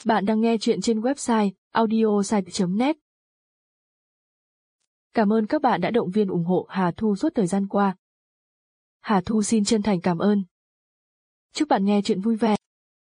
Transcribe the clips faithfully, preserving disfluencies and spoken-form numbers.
Bạn đang nghe chuyện trên website audiosite chấm net. Cảm ơn các bạn đã động viên ủng hộ Hà Thu suốt thời gian qua. Hà Thu xin chân thành cảm ơn. Chúc bạn nghe chuyện vui vẻ.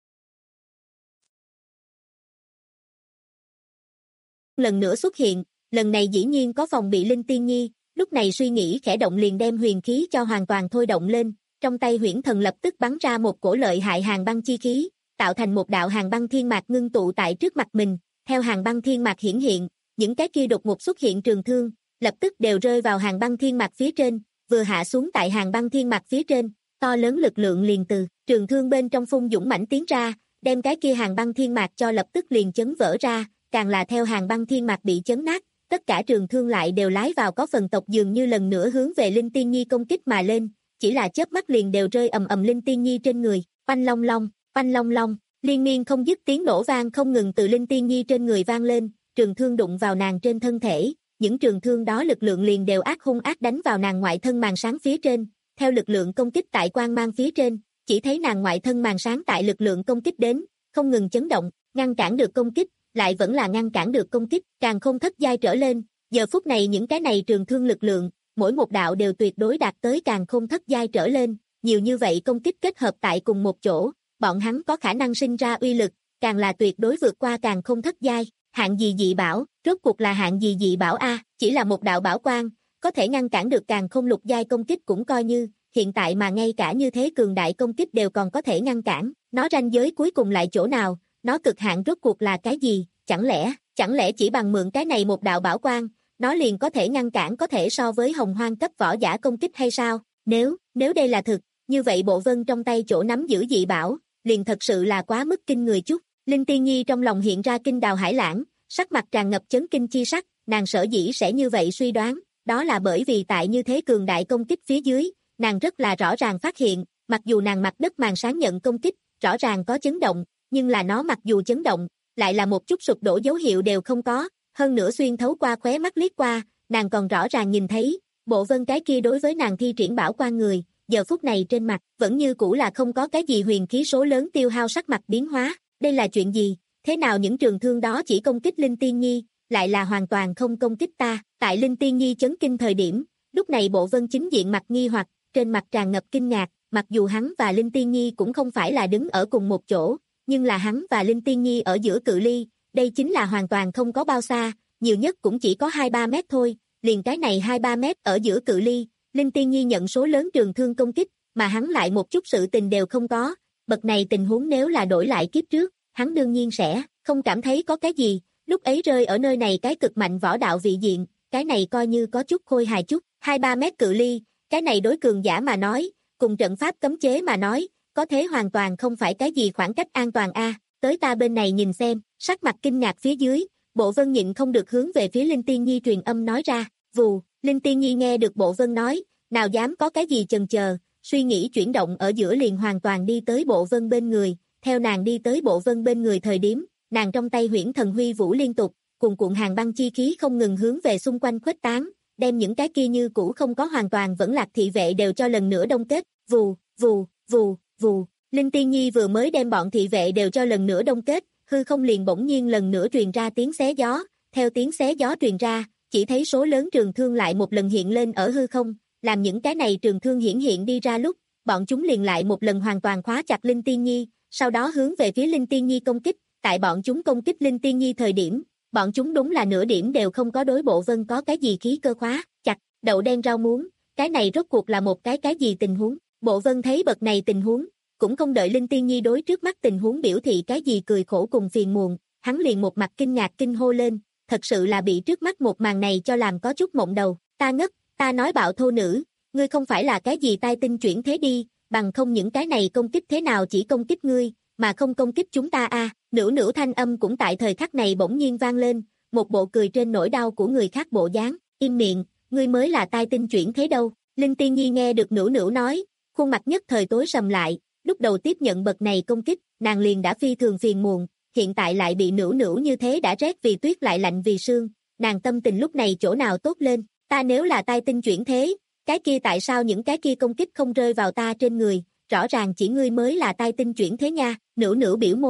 Lần nữa xuất hiện, lần này dĩ nhiên có phòng bị Linh Tiên Nhi, lúc này suy nghĩ khẽ động liền đem huyền khí cho hoàn toàn thôi động lên, trong tay huyễn thần lập tức bắn ra một cổ lợi hại hàng băng chi khí, tạo thành một đạo hàng băng thiên mạc ngưng tụ tại trước mặt mình, theo hàng băng thiên mạc hiển hiện, những cái kia đột ngột xuất hiện trường thương, lập tức đều rơi vào hàng băng thiên mạc phía trên, vừa hạ xuống tại hàng băng thiên mạc phía trên, to lớn lực lượng liền từ trường thương bên trong phun dũng mãnh tiến ra, đem cái kia hàng băng thiên mạc cho lập tức liền chấn vỡ ra, càng là theo hàng băng thiên mạc bị chấn nát, tất cả trường thương lại đều lái vào có phần tộc dường như lần nữa hướng về Linh Tiên Nhi công kích mà lên, chỉ là chớp mắt liền đều rơi ầm ầm Linh Tiên Nhi trên người, oanh long long, oanh long long, liên miên không dứt tiếng nổ vang không ngừng từ Linh Tiên Nhi trên người vang lên, trường thương đụng vào nàng trên thân thể, những trường thương đó lực lượng liền đều ác hung ác đánh vào nàng ngoại thân màn sáng phía trên, theo lực lượng công kích tại quang mang phía trên, chỉ thấy nàng ngoại thân màn sáng tại lực lượng công kích đến, không ngừng chấn động, ngăn cản được công kích, lại vẫn là ngăn cản được công kích, càng không thất giai trở lên, giờ phút này những cái này trường thương lực lượng, mỗi một đạo đều tuyệt đối đạt tới càng không thất giai trở lên, nhiều như vậy công kích kết hợp tại cùng một chỗ, bọn hắn có khả năng sinh ra uy lực, càng là tuyệt đối vượt qua càng không thất giai, hạng gì dị bảo, rốt cuộc là hạng gì dị bảo a, chỉ là một đạo bảo quang, có thể ngăn cản được càng không lục giai công kích cũng coi như, hiện tại mà ngay cả như thế cường đại công kích đều còn có thể ngăn cản, nó ranh giới cuối cùng lại chỗ nào, nó cực hạn rốt cuộc là cái gì, chẳng lẽ, chẳng lẽ chỉ bằng mượn cái này một đạo bảo quang, nó liền có thể ngăn cản có thể so với hồng hoang cấp võ giả công kích hay sao, nếu, nếu đây là thực, như vậy bộ vân trong tay chỗ nắm giữ dị bảo, liền thật sự là quá mức kinh người chút, Linh Tiên Nhi trong lòng hiện ra kinh đào hải lãng, sắc mặt tràn ngập chấn kinh chi sắc, nàng sở dĩ sẽ như vậy suy đoán, đó là bởi vì tại như thế cường đại công kích phía dưới, nàng rất là rõ ràng phát hiện, mặc dù nàng mặt đất màn sáng nhận công kích, rõ ràng có chấn động, nhưng là nó mặc dù chấn động, lại là một chút sụp đổ dấu hiệu đều không có, hơn nữa xuyên thấu qua khóe mắt liếc qua, nàng còn rõ ràng nhìn thấy, bộ vân cái kia đối với nàng thi triển bảo quan người, giờ phút này trên mặt, vẫn như cũ là không có cái gì huyền khí số lớn tiêu hao sắc mặt biến hóa, đây là chuyện gì, thế nào những trường thương đó chỉ công kích Linh Tiên Nhi, lại là hoàn toàn không công kích ta, tại Linh Tiên Nhi chấn kinh thời điểm, lúc này bộ vân chính diện mặt nghi hoặc, trên mặt tràn ngập kinh ngạc, mặc dù hắn và Linh Tiên Nhi cũng không phải là đứng ở cùng một chỗ, nhưng là hắn và Linh Tiên Nhi ở giữa cự ly, đây chính là hoàn toàn không có bao xa, nhiều nhất cũng chỉ có hai ba mét thôi, liền cái này hai ba mét ở giữa cự ly, Linh Tiên Nhi nhận số lớn trường thương công kích, mà hắn lại một chút sự tình đều không có, bậc này tình huống nếu là đổi lại kiếp trước, hắn đương nhiên sẽ không cảm thấy có cái gì, lúc ấy rơi ở nơi này cái cực mạnh võ đạo vị diện, cái này coi như có chút khôi hài chút, hai ba mét cự ly, cái này đối cường giả mà nói, cùng trận pháp cấm chế mà nói, có thế hoàn toàn không phải cái gì khoảng cách an toàn a, tới ta bên này nhìn xem, sắc mặt kinh ngạc phía dưới, Bộ Vân nhịn không được hướng về phía Linh Tiên Nhi truyền âm nói ra, vù, Linh Tiên Nhi nghe được Bộ Vân nói, nào dám có cái gì chần chờ, suy nghĩ chuyển động ở giữa liền hoàn toàn đi tới Bộ Vân bên người, theo nàng đi tới Bộ Vân bên người thời điểm, nàng trong tay huyễn thần huy vũ liên tục, cuồn cuộn hàng băng chi khí không ngừng hướng về xung quanh khuếch tán, đem những cái kia như cũ không có hoàn toàn vẫn lạc thị vệ đều cho lần nữa đông kết, vù, vù, vù, vù. Linh Tiên Nhi vừa mới đem bọn thị vệ đều cho lần nữa đông kết, hư không liền bỗng nhiên lần nữa truyền ra tiếng xé gió, theo tiếng xé gió truyền ra, chỉ thấy số lớn trường thương lại một lần hiện lên ở hư không, làm những cái này trường thương hiển hiện đi ra lúc, bọn chúng liền lại một lần hoàn toàn khóa chặt Linh Tiên Nhi, sau đó hướng về phía Linh Tiên Nhi công kích, tại bọn chúng công kích Linh Tiên Nhi thời điểm, bọn chúng đúng là nửa điểm đều không có đối Bộ Vân có cái gì khí cơ khóa, chặt, đậu đen rau muống, cái này rốt cuộc là một cái cái gì tình huống, Bộ Vân thấy bậc này tình huống, cũng không đợi Linh Tiên Nhi đối trước mắt tình huống biểu thị cái gì cười khổ cùng phiền muộn, hắn liền một mặt kinh ngạc kinh hô lên, thật sự là bị trước mắt một màn này cho làm có chút mộng đầu, ta ngất, ta nói bạo thô nữ, ngươi không phải là cái gì tai tinh chuyển thế đi, bằng không những cái này công kích thế nào chỉ công kích ngươi, mà không công kích chúng ta a, à. Nữu nữu thanh âm cũng tại thời khắc này bỗng nhiên vang lên, một bộ cười trên nỗi đau của người khác bộ dáng, im miệng, ngươi mới là tai tinh chuyển thế đâu. Linh Tiên Nhi nghe được nữu nữu nói, khuôn mặt nhất thời tối sầm lại, lúc đầu tiếp nhận bậc này công kích, nàng liền đã phi thường phiền muộn, hiện tại lại bị nữu nữu như thế đã rét vì tuyết lại lạnh vì sương, nàng tâm tình lúc này chỗ nào tốt lên, ta nếu là tai tinh chuyển thế, cái kia tại sao những cái kia công kích không rơi vào ta trên người, rõ ràng chỉ ngươi mới là tai tinh chuyển thế nha, nữu nữu biểu môi,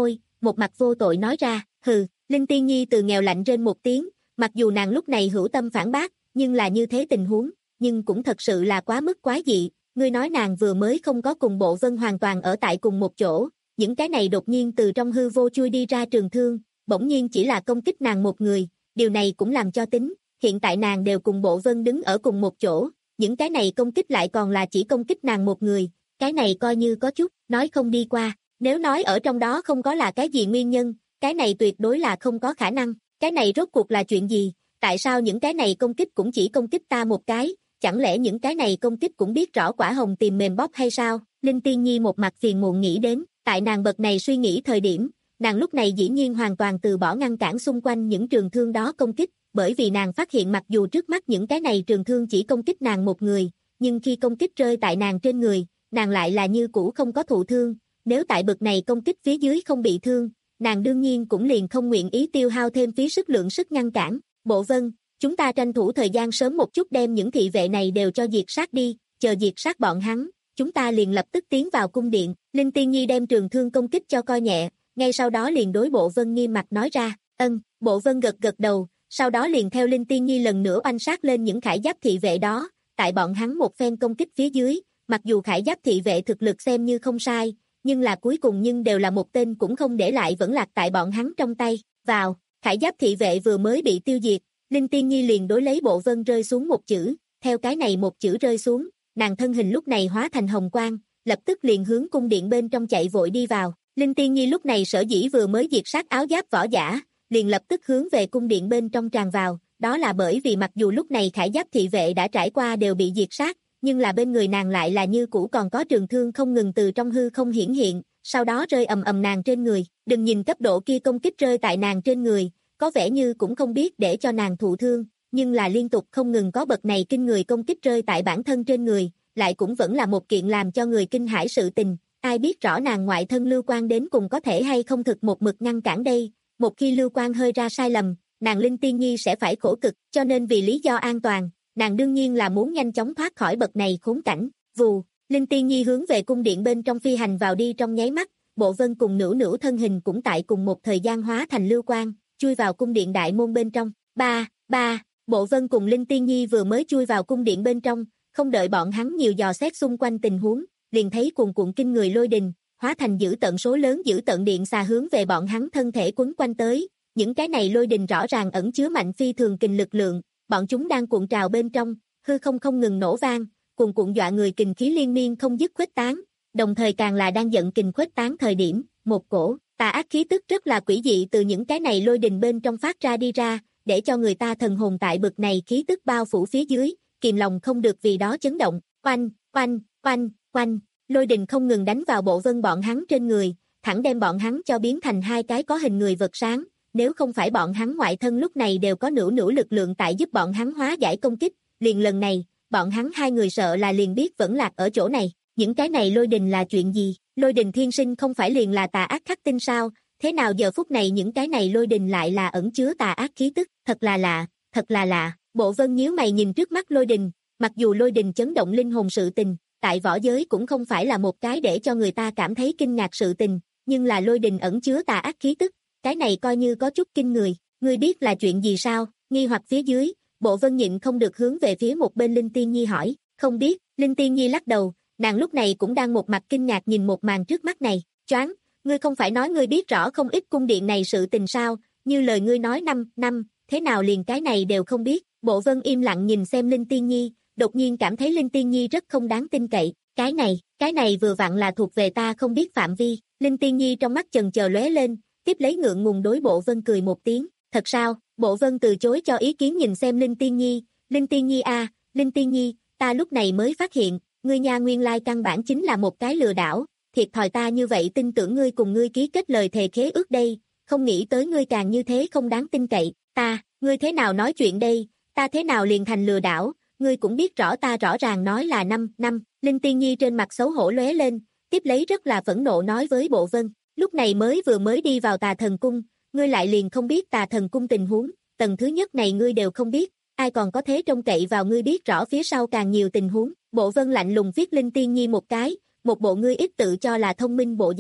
một mặt vô tội nói ra, hừ, Linh Tiên Nhi từ nghèo lạnh rên một tiếng, mặc dù nàng lúc này hữu tâm phản bác, nhưng là như thế tình huống, nhưng cũng thật sự là quá mức quái dị, ngươi nói nàng vừa mới không có cùng Bộ Vân hoàn toàn ở tại cùng một chỗ, những cái này đột nhiên từ trong hư vô chui đi ra trường thương, bỗng nhiên chỉ là công kích nàng một người, điều này cũng làm cho tính, hiện tại nàng đều cùng Bộ Vân đứng ở cùng một chỗ, những cái này công kích lại còn là chỉ công kích nàng một người, cái này coi như có chút, nói không đi qua, nếu nói ở trong đó không có là cái gì nguyên nhân, cái này tuyệt đối là không có khả năng, cái này rốt cuộc là chuyện gì, tại sao những cái này công kích cũng chỉ công kích ta một cái, chẳng lẽ những cái này công kích cũng biết rõ quả hồng tìm mềm bóp hay sao, Linh Tiên Nhi một mặt phiền muộn nghĩ đến, tại nàng bậc này suy nghĩ thời điểm, nàng lúc này dĩ nhiên hoàn toàn từ bỏ ngăn cản xung quanh những trường thương đó công kích, bởi vì nàng phát hiện mặc dù trước mắt những cái này trường thương chỉ công kích nàng một người, nhưng khi công kích rơi tại nàng trên người, nàng lại là như cũ không có thụ thương, nếu tại bậc này công kích phía dưới không bị thương, nàng đương nhiên cũng liền không nguyện ý tiêu hao thêm phí sức lượng sức ngăn cản. Bộ Vân, chúng ta tranh thủ thời gian sớm một chút đem những thị vệ này đều cho diệt sát đi, chờ diệt sát bọn hắn, chúng ta liền lập tức tiến vào cung điện. Linh Tiên Nhi đem trường thương công kích cho coi nhẹ, ngay sau đó liền đối Bộ Vân nghiêm mặt nói ra, ân, Bộ Vân gật gật đầu, sau đó liền theo Linh Tiên Nhi lần nữa oanh sát lên những khải giáp thị vệ đó, tại bọn hắn một phen công kích phía dưới, mặc dù khải giáp thị vệ thực lực xem như không sai, nhưng là cuối cùng nhưng đều là một tên cũng không để lại vẫn lạc tại bọn hắn trong tay, vào, khải giáp thị vệ vừa mới bị tiêu diệt, Linh Tiên Nhi liền đối lấy Bộ Vân rơi xuống một chữ, theo cái này một chữ rơi xuống, nàng thân hình lúc này hóa thành hồng quang, lập tức liền hướng cung điện bên trong chạy vội đi vào, Linh Tiên Nhi lúc này sở dĩ vừa mới diệt sát áo giáp võ giả, liền lập tức hướng về cung điện bên trong tràn vào, đó là bởi vì mặc dù lúc này khải giáp thị vệ đã trải qua đều bị diệt sát, nhưng là bên người nàng lại là như cũ còn có trường thương không ngừng từ trong hư không hiển hiện, sau đó rơi ầm ầm nàng trên người, đừng nhìn cấp độ kia công kích rơi tại nàng trên người, có vẻ như cũng không biết để cho nàng thụ thương, nhưng là liên tục không ngừng có bậc này kinh người công kích rơi tại bản thân trên người, lại cũng vẫn là một kiện làm cho người kinh hãi sự tình, ai biết rõ nàng ngoại thân lưu quan đến cùng có thể hay không thực một mực ngăn cản đây, một khi lưu quan hơi ra sai lầm, nàng Linh Tiên Nhi sẽ phải khổ cực, cho nên vì lý do an toàn, nàng đương nhiên là muốn nhanh chóng thoát khỏi bậc này khốn cảnh, vù, Linh Tiên Nhi hướng về cung điện bên trong phi hành vào đi trong nháy mắt, Bộ Vân cùng Nữu Nữu thân hình cũng tại cùng một thời gian hóa thành lưu quang, chui vào cung điện đại môn bên trong, ba, ba, Bộ Vân cùng Linh Tiên Nhi vừa mới chui vào cung điện bên trong, không đợi bọn hắn nhiều dò xét xung quanh tình huống, liền thấy cuồn cuộn kinh người lôi đình, hóa thành dữ tận số lớn dữ tận điện xà hướng về bọn hắn thân thể quấn quanh tới, những cái này lôi đình rõ ràng ẩn chứa mạnh phi thường kình lực lượng, bọn chúng đang cuộn trào bên trong, hư không không ngừng nổ vang, cuồn cuộn dọa người kình khí liên miên không dứt khuếch tán, đồng thời càng là đang giận kình khuếch tán thời điểm, một cổ tà ác khí tức rất là quỷ dị từ những cái này lôi đình bên trong phát ra đi ra, để cho người ta thần hồn tại bực này khí tức bao phủ phía dưới, kìm lòng không được vì đó chấn động, oanh, oanh, oanh, oanh, lôi đình không ngừng đánh vào Bộ Vân bọn hắn trên người, thẳng đem bọn hắn cho biến thành hai cái có hình người vật sáng, nếu không phải bọn hắn ngoại thân lúc này đều có Nữu Nữu lực lượng tại giúp bọn hắn hóa giải công kích, liền lần này, bọn hắn hai người sợ là liền biết vẫn lạc ở chỗ này, những cái này lôi đình là chuyện gì, lôi đình thiên sinh không phải liền là tà ác khắc tinh sao, thế nào giờ phút này những cái này lôi đình lại là ẩn chứa tà ác khí tức, thật là lạ, thật là lạ, Bộ Vân nhíu mày nhìn trước mắt lôi đình, mặc dù lôi đình chấn động linh hồn sự tình, tại võ giới cũng không phải là một cái để cho người ta cảm thấy kinh ngạc sự tình, nhưng là lôi đình ẩn chứa tà ác khí tức, cái này coi như có chút kinh người, ngươi biết là chuyện gì sao, nghi hoặc phía dưới, Bộ Vân nhịn không được hướng về phía một bên Linh Tiên Nhi hỏi, không biết, Linh Tiên Nhi lắc đầu, nàng lúc này cũng đang một mặt kinh ngạc nhìn một màn trước mắt này, choáng, ngươi không phải nói ngươi biết rõ không ít cung điện này sự tình sao, như lời ngươi nói năm, năm, thế nào liền cái này đều không biết, Bộ Vân im lặng nhìn xem Linh Tiên Nhi, đột nhiên cảm thấy Linh Tiên Nhi rất không đáng tin cậy, cái này, cái này vừa vặn là thuộc về ta không biết phạm vi, Linh Tiên Nhi trong mắt chần chờ lóe lên, tiếp lấy ngượng ngùng đối Bộ Vân cười một tiếng, thật sao, Bộ Vân từ chối cho ý kiến nhìn xem Linh Tiên Nhi, Linh Tiên Nhi a, Linh Tiên Nhi, ta lúc này mới phát hiện, ngươi nha nguyên lai căn bản chính là một cái lừa đảo, thiệt thòi ta như vậy tin tưởng ngươi cùng ngươi ký kết lời thề khế ước đây, không nghĩ tới ngươi càng như thế không đáng tin cậy, ta, ngươi thế nào nói chuyện đây, ta thế nào liền thành lừa đảo, ngươi cũng biết rõ ta rõ ràng nói là năm, năm, Linh Tiên Nhi trên mặt xấu hổ lóe lên, tiếp lấy rất là phẫn nộ nói với Bộ Vân, lúc này mới vừa mới đi vào Tà Thần Cung, ngươi lại liền không biết Tà Thần Cung tình huống, tầng thứ nhất này ngươi đều không biết, ai còn có thế trông cậy vào ngươi biết rõ phía sau càng nhiều tình huống, Bộ Vân lạnh lùng viết Linh Tiên Nhi một cái, một bộ ngươi ít tự cho là thông minh bộ dáng,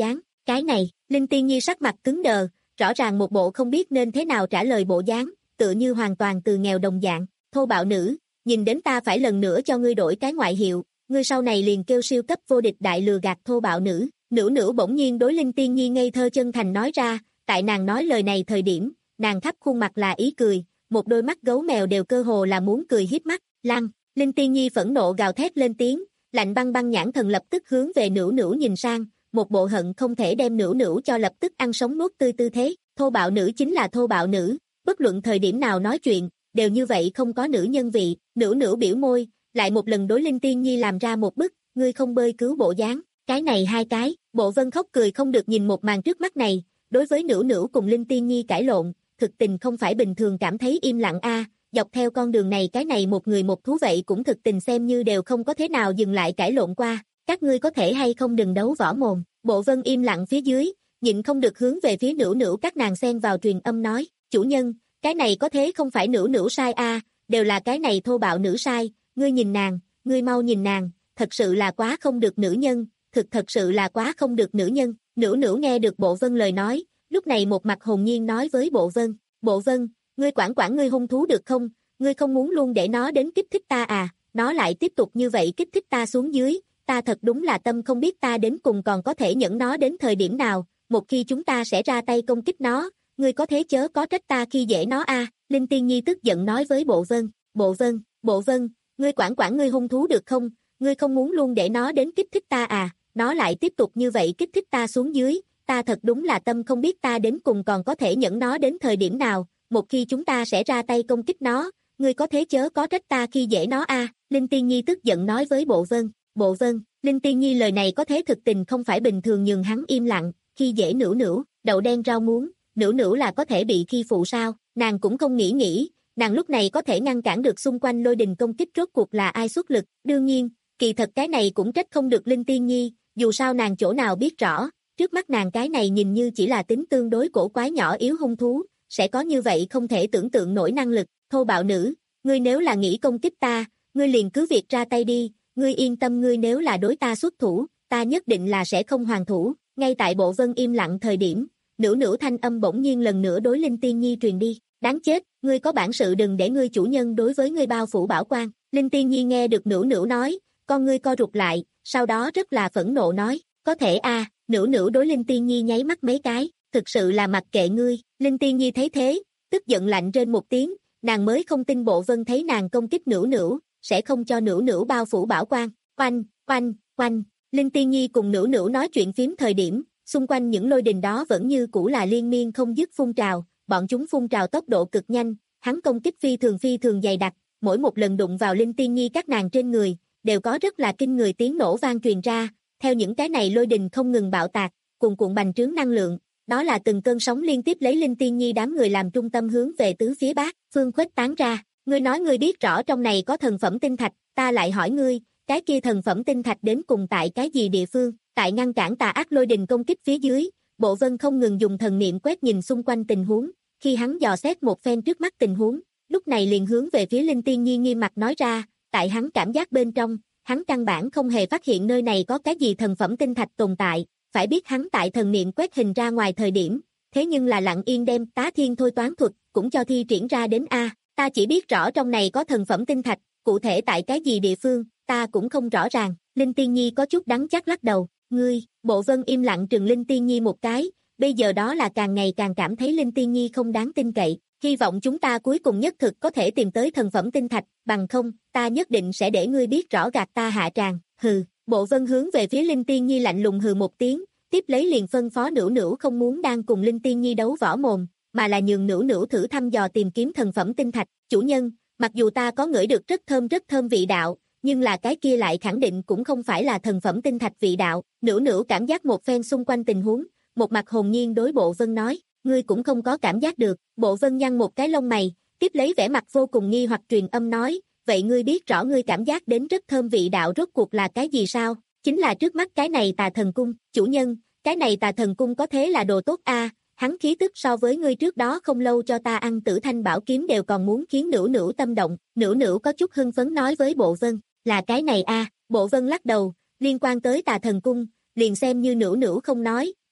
Cái này, Linh Tiên Nhi sắc mặt cứng đờ, rõ ràng một bộ không biết nên thế nào trả lời bộ dáng, tựa như hoàn toàn từ nghèo đồng dạng. Thô bạo nữ, nhìn đến ta phải lần nữa cho ngươi đổi cái ngoại hiệu, ngươi sau này liền kêu siêu cấp vô địch đại lừa gạt thô bạo nữ. Nữ nữ bỗng nhiên đối Linh Tiên Nhi ngây thơ chân thành nói ra, tại nàng nói lời này thời điểm, nàng khắp khuôn mặt là ý cười, một đôi mắt gấu mèo đều cơ hồ là muốn cười hiếp mắt. Lăng, Linh Tiên Nhi phẫn nộ gào thét lên tiếng, lạnh băng băng nhãn thần lập tức hướng về nữ nữ nhìn sang, một bộ hận không thể đem nữ nữ cho lập tức ăn sống nuốt tươi tư thế. Thô bạo nữ chính là thô bạo nữ, bất luận thời điểm nào nói chuyện, đều như vậy không có nữ nhân vị. Nữ nữ biểu môi, lại một lần đối Linh Tiên Nhi làm ra một bức, ngươi không bơi cứu bộ dáng. Cái này hai cái, Bộ Vân khóc cười không được nhìn một màn trước mắt này, đối với nữ nữ cùng Linh Tiên Nhi cãi lộn, thực tình không phải bình thường cảm thấy im lặng a, dọc theo con đường này cái này một người một thú vậy cũng thực tình xem như đều không có thế nào dừng lại cãi lộn qua, các ngươi có thể hay không đừng đấu võ mồm. Bộ Vân im lặng phía dưới, nhịn không được hướng về phía nữ nữ các nàng xen vào truyền âm nói, chủ nhân, cái này có thế không phải nữ nữ sai a, đều là cái này thô bạo nữ sai, ngươi nhìn nàng, ngươi mau nhìn nàng, thật sự là quá không được nữ nhân, thực thật sự là quá không được nữ nhân. Nữ nữ nghe được Bộ Vân lời nói, lúc này một mặt hồn nhiên nói với Bộ Vân, Bộ Vân, ngươi quản quản ngươi hung thú được không, ngươi không muốn luôn để nó đến kích thích ta à, nó lại tiếp tục như vậy kích thích ta xuống dưới, ta thật đúng là tâm không biết ta đến cùng còn có thể nhẫn nó đến thời điểm nào, một khi chúng ta sẽ ra tay công kích nó, ngươi có thế chớ có trách ta khi dễ nó a. Linh Tiên Nhi tức giận nói với Bộ Vân, Bộ Vân, Bộ Vân, ngươi quản quản ngươi hung thú được không, ngươi không muốn luôn để nó đến kích thích ta à, nó lại tiếp tục như vậy kích thích ta xuống dưới, ta thật đúng là tâm không biết ta đến cùng còn có thể nhẫn nó đến thời điểm nào, một khi chúng ta sẽ ra tay công kích nó, ngươi có thế chớ có trách ta khi dễ nó a. Linh Tiên Nhi tức giận nói với Bộ Vân, Bộ Vân, Linh Tiên Nhi lời này có thế thực tình không phải bình thường nhường hắn im lặng, khi dễ nữ nữ, đậu đen rau muống, nữ nữ là có thể bị khi phụ sao, nàng cũng không nghĩ nghĩ, nàng lúc này có thể ngăn cản được xung quanh lôi đình công kích rốt cuộc là ai xuất lực, đương nhiên, kỳ thật cái này cũng trách không được Linh Tiên Nhi, dù sao nàng chỗ nào biết rõ, trước mắt nàng cái này nhìn như chỉ là tính tương đối cổ quái nhỏ yếu hung thú, sẽ có như vậy không thể tưởng tượng nổi năng lực. Thô bạo nữ, ngươi nếu là nghĩ công kích ta, ngươi liền cứ việc ra tay đi, ngươi yên tâm, ngươi nếu là đối ta xuất thủ, ta nhất định là sẽ không hoàn thủ. Ngay tại Bộ Vân im lặng thời điểm, nữ nữ thanh âm bỗng nhiên lần nữa đối Linh Tiên Nhi truyền đi, đáng chết, ngươi có bản sự đừng để ngươi chủ nhân đối với ngươi bao phủ bảo quan. Linh Tiên Nhi nghe được nữ nữ nói, con ngươi co rụt lại, sau đó rất là phẫn nộ nói, có thể a. À, nữ nữ đối Linh Tiên Nhi nháy mắt mấy cái, thực sự là mặc kệ ngươi. Linh Tiên Nhi thấy thế, tức giận lạnh trên một tiếng, nàng mới không tin Bộ Vân thấy nàng công kích nữ nữ, sẽ không cho nữ nữ bao phủ bảo quan. Oanh, oanh, oanh, Linh Tiên Nhi cùng nữ nữ nói chuyện phím thời điểm, xung quanh những lôi đình đó vẫn như cũ là liên miên không dứt phun trào, bọn chúng phun trào tốc độ cực nhanh, hắn công kích phi thường phi thường dày đặc, mỗi một lần đụng vào Linh Tiên Nhi các nàng trên người, đều có rất là kinh người tiếng nổ vang truyền ra, theo những cái này lôi đình không ngừng bạo tạc, cuồn cuộn bành trướng năng lượng, đó là từng cơn sóng liên tiếp lấy Linh Tiên Nhi đám người làm trung tâm hướng về tứ phía bát phương khuếch tán ra. Ngươi nói ngươi biết rõ trong này có thần phẩm tinh thạch, ta lại hỏi ngươi, cái kia thần phẩm tinh thạch đến cùng tại cái gì địa phương? Tại ngăn cản tà ác lôi đình công kích phía dưới, Bộ Vân không ngừng dùng thần niệm quét nhìn xung quanh tình huống, khi hắn dò xét một phen trước mắt tình huống, lúc này liền hướng về phía Linh Tiên Nhi nghiêm mặt nói ra, tại hắn cảm giác bên trong, hắn căn bản không hề phát hiện nơi này có cái gì thần phẩm tinh thạch tồn tại, phải biết hắn tại thần niệm quét hình ra ngoài thời điểm, thế nhưng là lặng yên đem Tá Thiên thôi toán thuật cũng cho thi triển ra đến a, ta chỉ biết rõ trong này có thần phẩm tinh thạch, cụ thể tại cái gì địa phương, ta cũng không rõ ràng. Linh Tiên Nhi có chút đắng chắc lắc đầu, ngươi. Bộ Vân im lặng trừng Linh Tiên Nhi một cái, bây giờ đó là càng ngày càng cảm thấy Linh Tiên Nhi không đáng tin cậy, hy vọng chúng ta cuối cùng nhất thực có thể tìm tới thần phẩm tinh thạch, bằng không, ta nhất định sẽ để ngươi biết rõ gạt ta hạ tràng. Hừ. Bộ Vân hướng về phía Linh Tiên Nhi lạnh lùng hừ một tiếng, tiếp lấy liền phân phó nữ nữ không muốn đang cùng Linh Tiên Nhi đấu võ mồm, mà là nhường nữ nữ thử thăm dò tìm kiếm thần phẩm tinh thạch. Chủ nhân, mặc dù ta có ngửi được rất thơm rất thơm vị đạo, nhưng là cái kia lại khẳng định cũng không phải là thần phẩm tinh thạch vị đạo. Nữ nữ cảm giác một phen xung quanh tình huống, một mặt hồn nhiên đối Bộ Vân nói, ngươi cũng không có cảm giác được. Bộ Vân nhăn một cái lông mày, tiếp lấy vẻ mặt vô cùng nghi hoặc truyền âm nói, vậy ngươi biết rõ ngươi cảm giác đến rất thơm vị đạo rốt cuộc là cái gì sao? Chính là trước mắt cái này Tà Thần Cung. Chủ nhân, cái này Tà Thần Cung có thế là đồ tốt a, à, hắn khí tức so với ngươi trước đó không lâu cho ta ăn Tử Thanh Bảo Kiếm đều còn muốn khiến nữ nữ tâm động. Nữ nữ có chút hưng phấn nói với Bộ Vân, là cái này a. À. Bộ Vân lắc đầu, liên quan tới Tà Thần Cung, liền xem như nữ nữ không nói,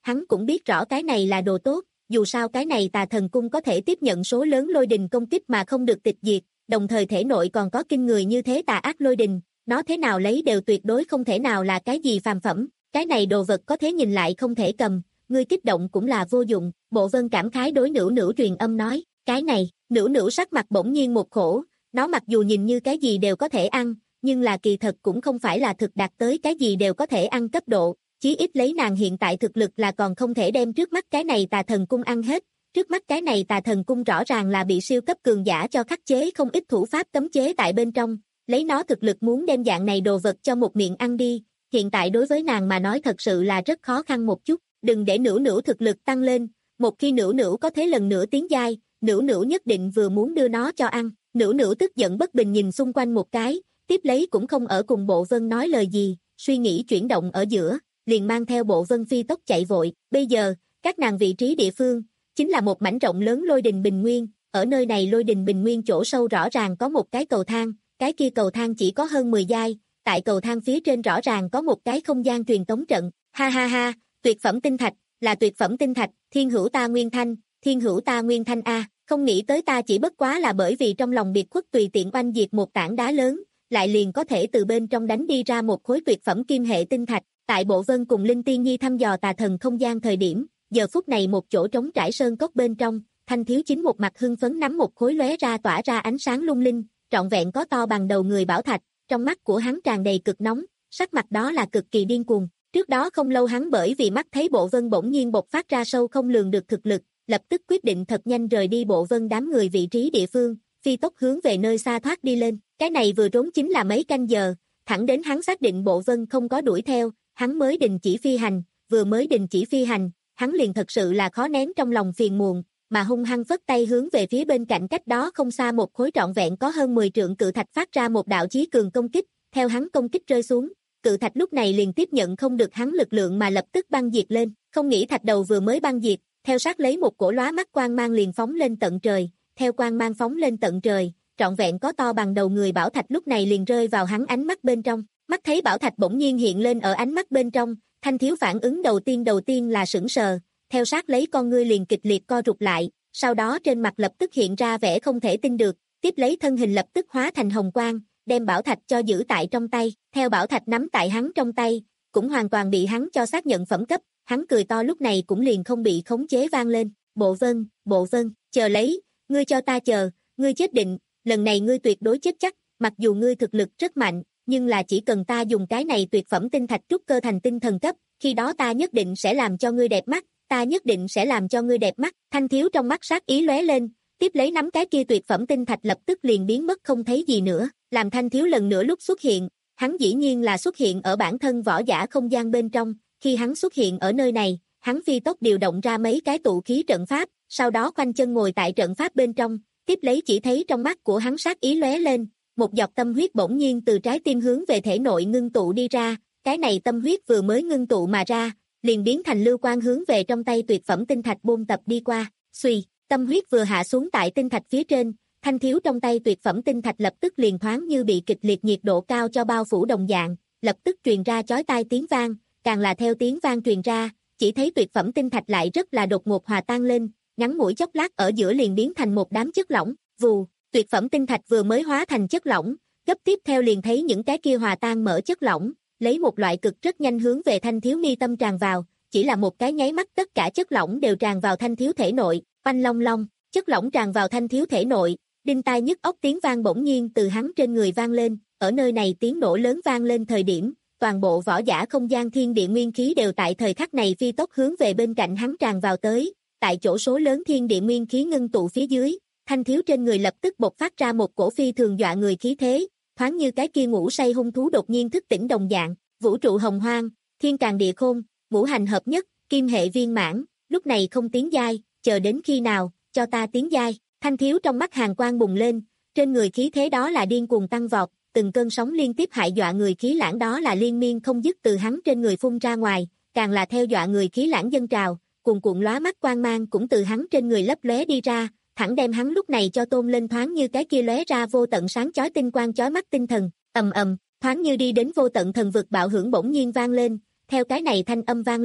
hắn cũng biết rõ cái này là đồ tốt, dù sao cái này tà thần cung có thể tiếp nhận số lớn lôi đình công kích mà không được tịch diệt, đồng thời thể nội còn có kinh người như thế tà ác lôi đình, nó thế nào lấy đều tuyệt đối không thể nào là cái gì phàm phẩm, cái này đồ vật có thế nhìn lại không thể cầm, ngươi kích động cũng là vô dụng, Bộ Vân cảm khái đối Nữu Nữu truyền âm nói, cái này, Nữu Nữu sắc mặt bỗng nhiên một khổ, nó mặc dù nhìn như cái gì đều có thể ăn, nhưng là kỳ thật cũng không phải là thực đạt tới cái gì đều có thể ăn cấp độ, chí ít lấy nàng hiện tại thực lực là còn không thể đem trước mắt cái này tà thần cung ăn hết, trước mắt cái này tà thần cung rõ ràng là bị siêu cấp cường giả cho khắc chế không ít thủ pháp cấm chế tại bên trong, lấy nó thực lực muốn đem dạng này đồ vật cho một miệng ăn đi, hiện tại đối với nàng mà nói thật sự là rất khó khăn một chút, đừng để Nữu Nữu thực lực tăng lên, một khi Nữu Nữu có thế lần nữa tiến giai, Nữu Nữu nhất định vừa muốn đưa nó cho ăn, Nữu Nữu tức giận bất bình nhìn xung quanh một cái, tiếp lấy cũng không ở cùng Bộ Vân nói lời gì, suy nghĩ chuyển động ở giữa, liền mang theo Bộ Vân phi tốc chạy vội, bây giờ, các nàng vị trí địa phương, chính là một mảnh rộng lớn lôi đình bình nguyên, ở nơi này lôi đình bình nguyên chỗ sâu rõ ràng có một cái cầu thang, cái kia cầu thang chỉ có hơn mười giai, tại cầu thang phía trên rõ ràng có một cái không gian truyền tống trận, ha ha ha, tuyệt phẩm tinh thạch, là tuyệt phẩm tinh thạch, thiên hữu ta nguyên thanh, thiên hữu ta nguyên thanh a, không nghĩ tới ta chỉ bất quá là bởi vì trong lòng biệt khuất tùy tiện oanh diệt một tảng đá lớn, lại liền có thể từ bên trong đánh đi ra một khối tuyệt phẩm kim hệ tinh thạch, tại Bộ Vân cùng Linh Tiên Nhi thăm dò tà thần không gian thời điểm, giờ phút này một chỗ trống trải sơn cốc bên trong, Thanh Thiếu Chính một mặt hưng phấn nắm một khối lóe ra tỏa ra ánh sáng lung linh, trọn vẹn có to bằng đầu người bảo thạch, trong mắt của hắn tràn đầy cực nóng, sắc mặt đó là cực kỳ điên cuồng. Trước đó không lâu hắn bởi vì mắt thấy Bộ Vân bỗng nhiên bộc phát ra sâu không lường được thực lực, lập tức quyết định thật nhanh rời đi Bộ Vân đám người vị trí địa phương, phi tốc hướng về nơi xa thoát đi lên. Cái này vừa trốn chính là mấy canh giờ, thẳng đến hắn xác định Bộ Vân không có đuổi theo, hắn mới đình chỉ phi hành, vừa mới đình chỉ phi hành, hắn liền thật sự là khó nén trong lòng phiền muộn, mà hung hăng phất tay hướng về phía bên cạnh cách đó không xa một khối trọn vẹn có hơn mười trượng cự thạch phát ra một đạo chí cường công kích, theo hắn công kích rơi xuống, cự thạch lúc này liền tiếp nhận không được hắn lực lượng mà lập tức băng diệt lên, không nghĩ thạch đầu vừa mới băng diệt, theo sát lấy một cổ lóa mắt quang mang liền phóng lên tận trời, theo quang mang phóng lên tận trời, trọn vẹn có to bằng đầu người bảo thạch lúc này liền rơi vào hắn ánh mắt bên trong, mắt thấy bảo thạch bỗng nhiên hiện lên ở ánh mắt bên trong, Thanh Thiếu phản ứng đầu tiên đầu tiên là sững sờ, theo sát lấy con ngươi liền kịch liệt co rụt lại, sau đó trên mặt lập tức hiện ra vẻ không thể tin được, tiếp lấy thân hình lập tức hóa thành hồng quang, đem bảo thạch cho giữ tại trong tay, theo bảo thạch nắm tại hắn trong tay, cũng hoàn toàn bị hắn cho xác nhận phẩm cấp, hắn cười to lúc này cũng liền không bị khống chế vang lên, Bộ Vân, Bộ Vân, chờ lấy, ngươi cho ta chờ, ngươi chết định, lần này ngươi tuyệt đối chết chắc, mặc dù ngươi thực lực rất mạnh, nhưng là chỉ cần ta dùng cái này tuyệt phẩm tinh thạch trúc cơ thành tinh thần cấp, khi đó ta nhất định sẽ làm cho ngươi đẹp mắt, ta nhất định sẽ làm cho ngươi đẹp mắt, Thanh Thiếu trong mắt sát ý lóe lên, tiếp lấy nắm cái kia tuyệt phẩm tinh thạch lập tức liền biến mất không thấy gì nữa, làm Thanh Thiếu lần nữa lúc xuất hiện, hắn dĩ nhiên là xuất hiện ở bản thân võ giả không gian bên trong, khi hắn xuất hiện ở nơi này, hắn phi tốc điều động ra mấy cái tụ khí trận pháp, sau đó khoanh chân ngồi tại trận pháp bên trong, tiếp lấy chỉ thấy trong mắt của hắn sát ý lóe lên, một giọt tâm huyết bỗng nhiên từ trái tim hướng về thể nội ngưng tụ đi ra, cái này tâm huyết vừa mới ngưng tụ mà ra, liền biến thành lưu quang hướng về trong tay tuyệt phẩm tinh thạch bôn tập đi qua, xuy, tâm huyết vừa hạ xuống tại tinh thạch phía trên, Thanh Thiếu trong tay tuyệt phẩm tinh thạch lập tức liền thoáng như bị kịch liệt nhiệt độ cao cho bao phủ đồng dạng, lập tức truyền ra chói tai tiếng vang, càng là theo tiếng vang truyền ra, chỉ thấy tuyệt phẩm tinh thạch lại rất là đột ngột hòa tan lên, ngắn ngủi chốc lát ở giữa liền biến thành một đám chất lỏng, vù, tuyệt phẩm tinh thạch vừa mới hóa thành chất lỏng, gấp tiếp theo liền thấy những cái kia hòa tan mở chất lỏng, lấy một loại cực rất nhanh hướng về Thanh Thiếu mi tâm tràn vào, chỉ là một cái nháy mắt tất cả chất lỏng đều tràn vào Thanh Thiếu thể nội, oanh long long, chất lỏng tràn vào Thanh Thiếu thể nội, đinh tai nhức óc tiếng vang bỗng nhiên từ hắn trên người vang lên, ở nơi này tiếng nổ lớn vang lên thời điểm, toàn bộ võ giả không gian thiên địa nguyên khí đều tại thời khắc này phi tốc hướng về bên cạnh hắn tràn vào tới, tại chỗ số lớn thiên địa nguyên khí ngưng tụ phía dưới, Thanh Thiếu trên người lập tức bộc phát ra một cổ phi thường dọa người khí thế, thoáng như cái kia ngủ say hung thú đột nhiên thức tỉnh đồng dạng, vũ trụ hồng hoang, thiên càn địa khôn, ngũ hành hợp nhất, kim hệ viên mãn, lúc này không tiến giai, chờ đến khi nào, cho ta tiến giai. Thanh Thiếu trong mắt hàn quang bùng lên, trên người khí thế đó là điên cuồng tăng vọt, từng cơn sóng liên tiếp hại dọa người khí lãng đó là liên miên không dứt từ hắn trên người phun ra ngoài, càng là theo dọa người khí lãng dâng trào, cuồn cuộn lóa mắt quang mang cũng từ hắn trên người lấp lóe đi ra, thẳng đem hắn lúc này cho tôn lên thoáng như cái kia lóe ra vô tận sáng chói tinh quang chói mắt tinh thần, ầm ầm, thoáng như đi đến vô tận thần vực bạo hưởng bỗng nhiên vang lên, theo cái này thanh âm vang lên,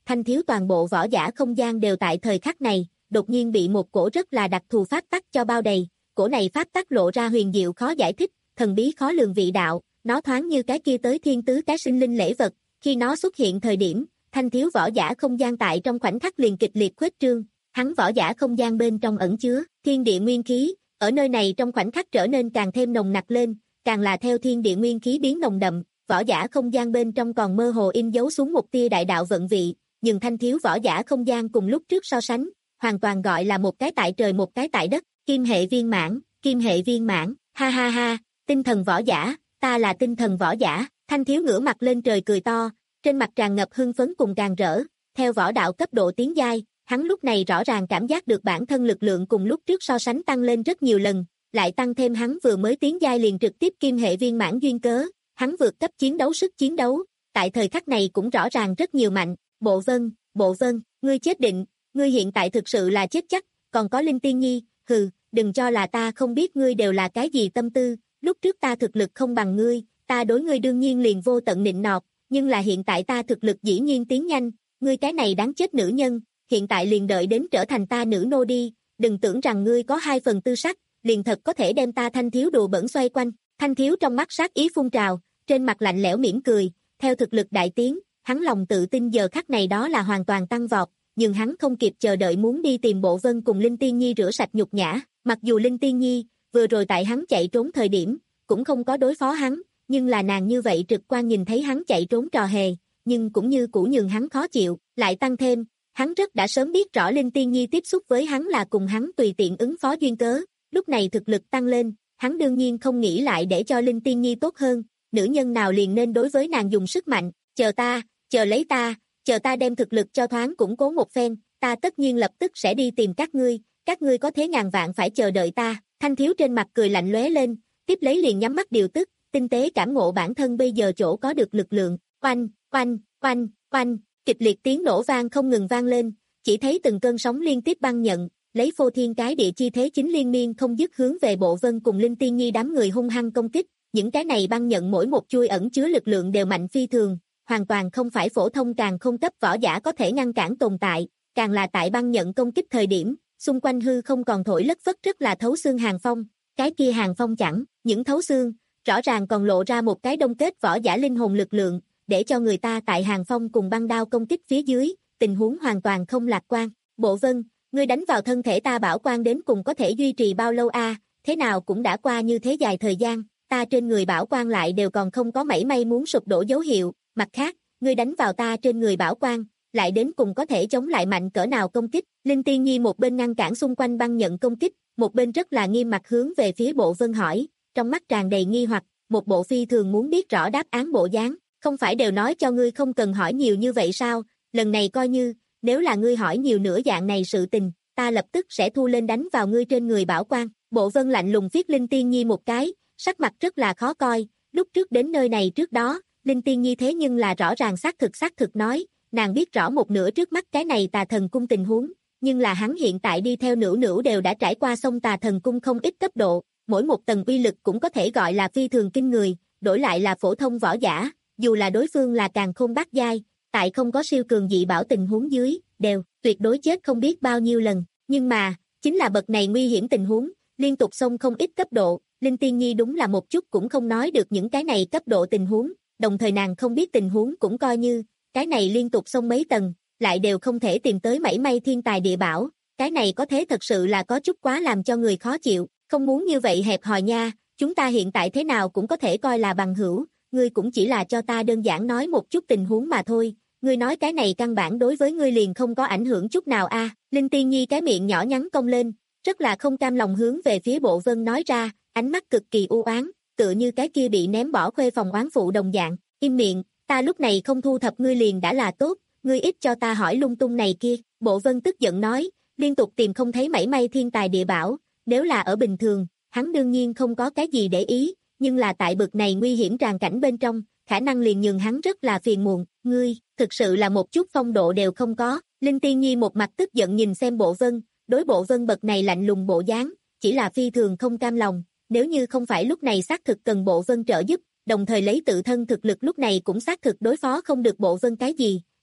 Thanh Thiếu toàn bộ võ giả không gian đều tại thời khắc này, đột nhiên bị một cổ rất là đặc thù pháp tắc cho bao đầy, cổ này pháp tắc lộ ra huyền diệu khó giải thích, thần bí khó lường vị đạo, nó thoáng như cái kia tới thiên tứ cái sinh linh lễ vật, khi nó xuất hiện thời điểm, Thanh Thiếu võ giả không gian tại trong khoảnh khắc liền kịch liệt khuếch trương, hắn võ giả không gian bên trong ẩn chứa thiên địa nguyên khí, ở nơi này trong khoảnh khắc trở nên càng thêm nồng nặc lên, càng là theo thiên địa nguyên khí biến nồng đậm, võ giả không gian bên trong còn mơ hồ in dấu xuống một tia đại đạo vận vị, nhưng Thanh Thiếu võ giả không gian cùng lúc trước so sánh, hoàn toàn gọi là một cái tại trời một cái tại đất, kim hệ viên mãn, kim hệ viên mãn, ha ha ha, tinh thần võ giả, ta là tinh thần võ giả, Thanh Thiếu ngửa mặt lên trời cười to, trên mặt tràn ngập hưng phấn cùng càng rỡ, theo võ đạo cấp độ tiến giai, hắn lúc này rõ ràng cảm giác được bản thân lực lượng cùng lúc trước so sánh tăng lên rất nhiều lần, lại tăng thêm hắn vừa mới tiến giai liền trực tiếp kim hệ viên mãn duyên cớ, hắn vượt cấp chiến đấu sức chiến đấu, tại thời khắc này cũng rõ ràng rất nhiều mạnh, Bộ Vân, Bộ Vân, ngươi chết định, ngươi hiện tại thực sự là chết chắc, còn có Linh Tiên Nhi, hừ, đừng cho là ta không biết ngươi đều là cái gì tâm tư, lúc trước ta thực lực không bằng ngươi, ta đối ngươi đương nhiên liền vô tận nịnh nọt, nhưng là hiện tại ta thực lực dĩ nhiên tiến nhanh, ngươi cái này đáng chết nữ nhân, hiện tại liền đợi đến trở thành ta nữ nô đi, đừng tưởng rằng ngươi có hai phần tư sắc, liền thật có thể đem ta Thanh Thiếu đùa bẩn xoay quanh, Thanh Thiếu trong mắt sát ý phun trào, trên mặt lạnh lẽo mỉm cười, theo thực lực đại tiến, hắn lòng tự tin giờ khắc này đó là hoàn toàn tăng vọt, nhưng hắn không kịp chờ đợi muốn đi tìm Bộ Vân cùng Linh Tiên Nhi rửa sạch nhục nhã, mặc dù Linh Tiên Nhi, vừa rồi tại hắn chạy trốn thời điểm, cũng không có đối phó hắn, nhưng là nàng như vậy trực quan nhìn thấy hắn chạy trốn trò hề, nhưng cũng như cũ nhường hắn khó chịu, lại tăng thêm, hắn rất đã sớm biết rõ Linh Tiên Nhi tiếp xúc với hắn là cùng hắn tùy tiện ứng phó duyên cớ, lúc này thực lực tăng lên, hắn đương nhiên không nghĩ lại để cho Linh Tiên Nhi tốt hơn, nữ nhân nào liền nên đối với nàng dùng sức mạnh, chờ ta, chờ lấy ta, chờ ta đem thực lực cho thoáng củng cố một phen, ta tất nhiên lập tức sẽ đi tìm các ngươi, các ngươi có thế ngàn vạn phải chờ đợi ta, Thanh Thiếu trên mặt cười lạnh lóe lên, tiếp lấy liền nhắm mắt điều tức, tinh tế cảm ngộ bản thân bây giờ chỗ có được lực lượng, oanh, oanh, oanh, oanh, kịch liệt tiếng nổ vang không ngừng vang lên, chỉ thấy từng cơn sóng liên tiếp băng nhận, lấy phô thiên cái địa chi thế chính liên miên không dứt hướng về Bộ Vân cùng Linh Tiên Nhi đám người hung hăng công kích, những cái này băng nhận mỗi một chui ẩn chứa lực lượng đều mạnh phi thường, hoàn toàn không phải phổ thông càng không cấp võ giả có thể ngăn cản tồn tại, càng là tại băng nhận công kích thời điểm, xung quanh hư không còn thổi lất phất rất là thấu xương hàng phong, cái kia hàng phong chẳng, những thấu xương, rõ ràng còn lộ ra một cái đông kết võ giả linh hồn lực lượng, để cho người ta tại hàng phong cùng băng đao công kích phía dưới, tình huống hoàn toàn không lạc quan. Bộ Vân, ngươi đánh vào thân thể ta bảo quan đến cùng có thể duy trì bao lâu a? À? Thế nào cũng đã qua như thế dài thời gian, ta trên người bảo quan lại đều còn không có mảy may muốn sụp đổ dấu hiệu, mặt khác, ngươi đánh vào ta trên người bảo quan, lại đến cùng có thể chống lại mạnh cỡ nào công kích. Linh Tiên Nhi một bên ngăn cản xung quanh băng nhận công kích, một bên rất là nghiêm mặt hướng về phía Bộ Vân hỏi, trong mắt tràn đầy nghi hoặc, một bộ phi thường muốn biết rõ đáp án bộ dáng, không phải đều nói cho ngươi không cần hỏi nhiều như vậy sao, lần này coi như, nếu là ngươi hỏi nhiều nữa dạng này sự tình, ta lập tức sẽ thu lên đánh vào ngươi trên người bảo quan. Bộ Vân lạnh lùng phiết Linh Tiên Nhi một cái, sắc mặt rất là khó coi, lúc trước đến nơi này trước đó, Linh Tiên Nhi thế nhưng là rõ ràng xác thực xác thực nói, nàng biết rõ một nửa trước mắt cái này tà thần cung tình huống, nhưng là hắn hiện tại đi theo nữu nữu đều đã trải qua sông tà thần cung không ít cấp độ, mỗi một tầng uy lực cũng có thể gọi là phi thường kinh người, đổi lại là phổ thông võ giả, dù là đối phương là càng khôn bát giai, tại không có siêu cường dị bảo tình huống dưới, đều tuyệt đối chết không biết bao nhiêu lần, nhưng mà, chính là bậc này nguy hiểm tình huống, liên tục xông không ít cấp độ, Linh Tiên Nhi đúng là một chút cũng không nói được những cái này cấp độ tình huống, đồng thời nàng không biết tình huống cũng coi như, cái này liên tục xông mấy tầng, lại đều không thể tìm tới mảy may thiên tài địa bảo, cái này có thế thật sự là có chút quá làm cho người khó chịu, không muốn như vậy hẹp hòi nha, chúng ta hiện tại thế nào cũng có thể coi là bằng hữu, ngươi cũng chỉ là cho ta đơn giản nói một chút tình huống mà thôi, ngươi nói cái này căn bản đối với ngươi liền không có ảnh hưởng chút nào a. À, Linh Tiên Nhi cái miệng nhỏ nhắn cong lên, rất là không cam lòng hướng về phía Bộ Vân nói ra, ánh mắt cực kỳ u oán, tựa như cái kia bị ném bỏ khuê phòng oán phụ đồng dạng, im miệng, ta lúc này không thu thập ngươi liền đã là tốt, ngươi ít cho ta hỏi lung tung này kia. Bộ Vân tức giận nói, liên tục tìm không thấy mảy may thiên tài địa bảo, nếu là ở bình thường, hắn đương nhiên không có cái gì để ý, nhưng là tại bực này nguy hiểm tràn cảnh bên trong, khả năng liền nhường hắn rất là phiền muộn, ngươi, thực sự là một chút phong độ đều không có. Linh Tiên Nhi một mặt tức giận nhìn xem Bộ Vân, đối Bộ Vân bậc này lạnh lùng bộ dáng, chỉ là phi thường không cam lòng, nếu như không phải lúc này xác thực cần Bộ Vân trợ giúp, đồng thời lấy tự thân thực lực lúc này cũng xác thực đối phó không được Bộ Vân cái gì,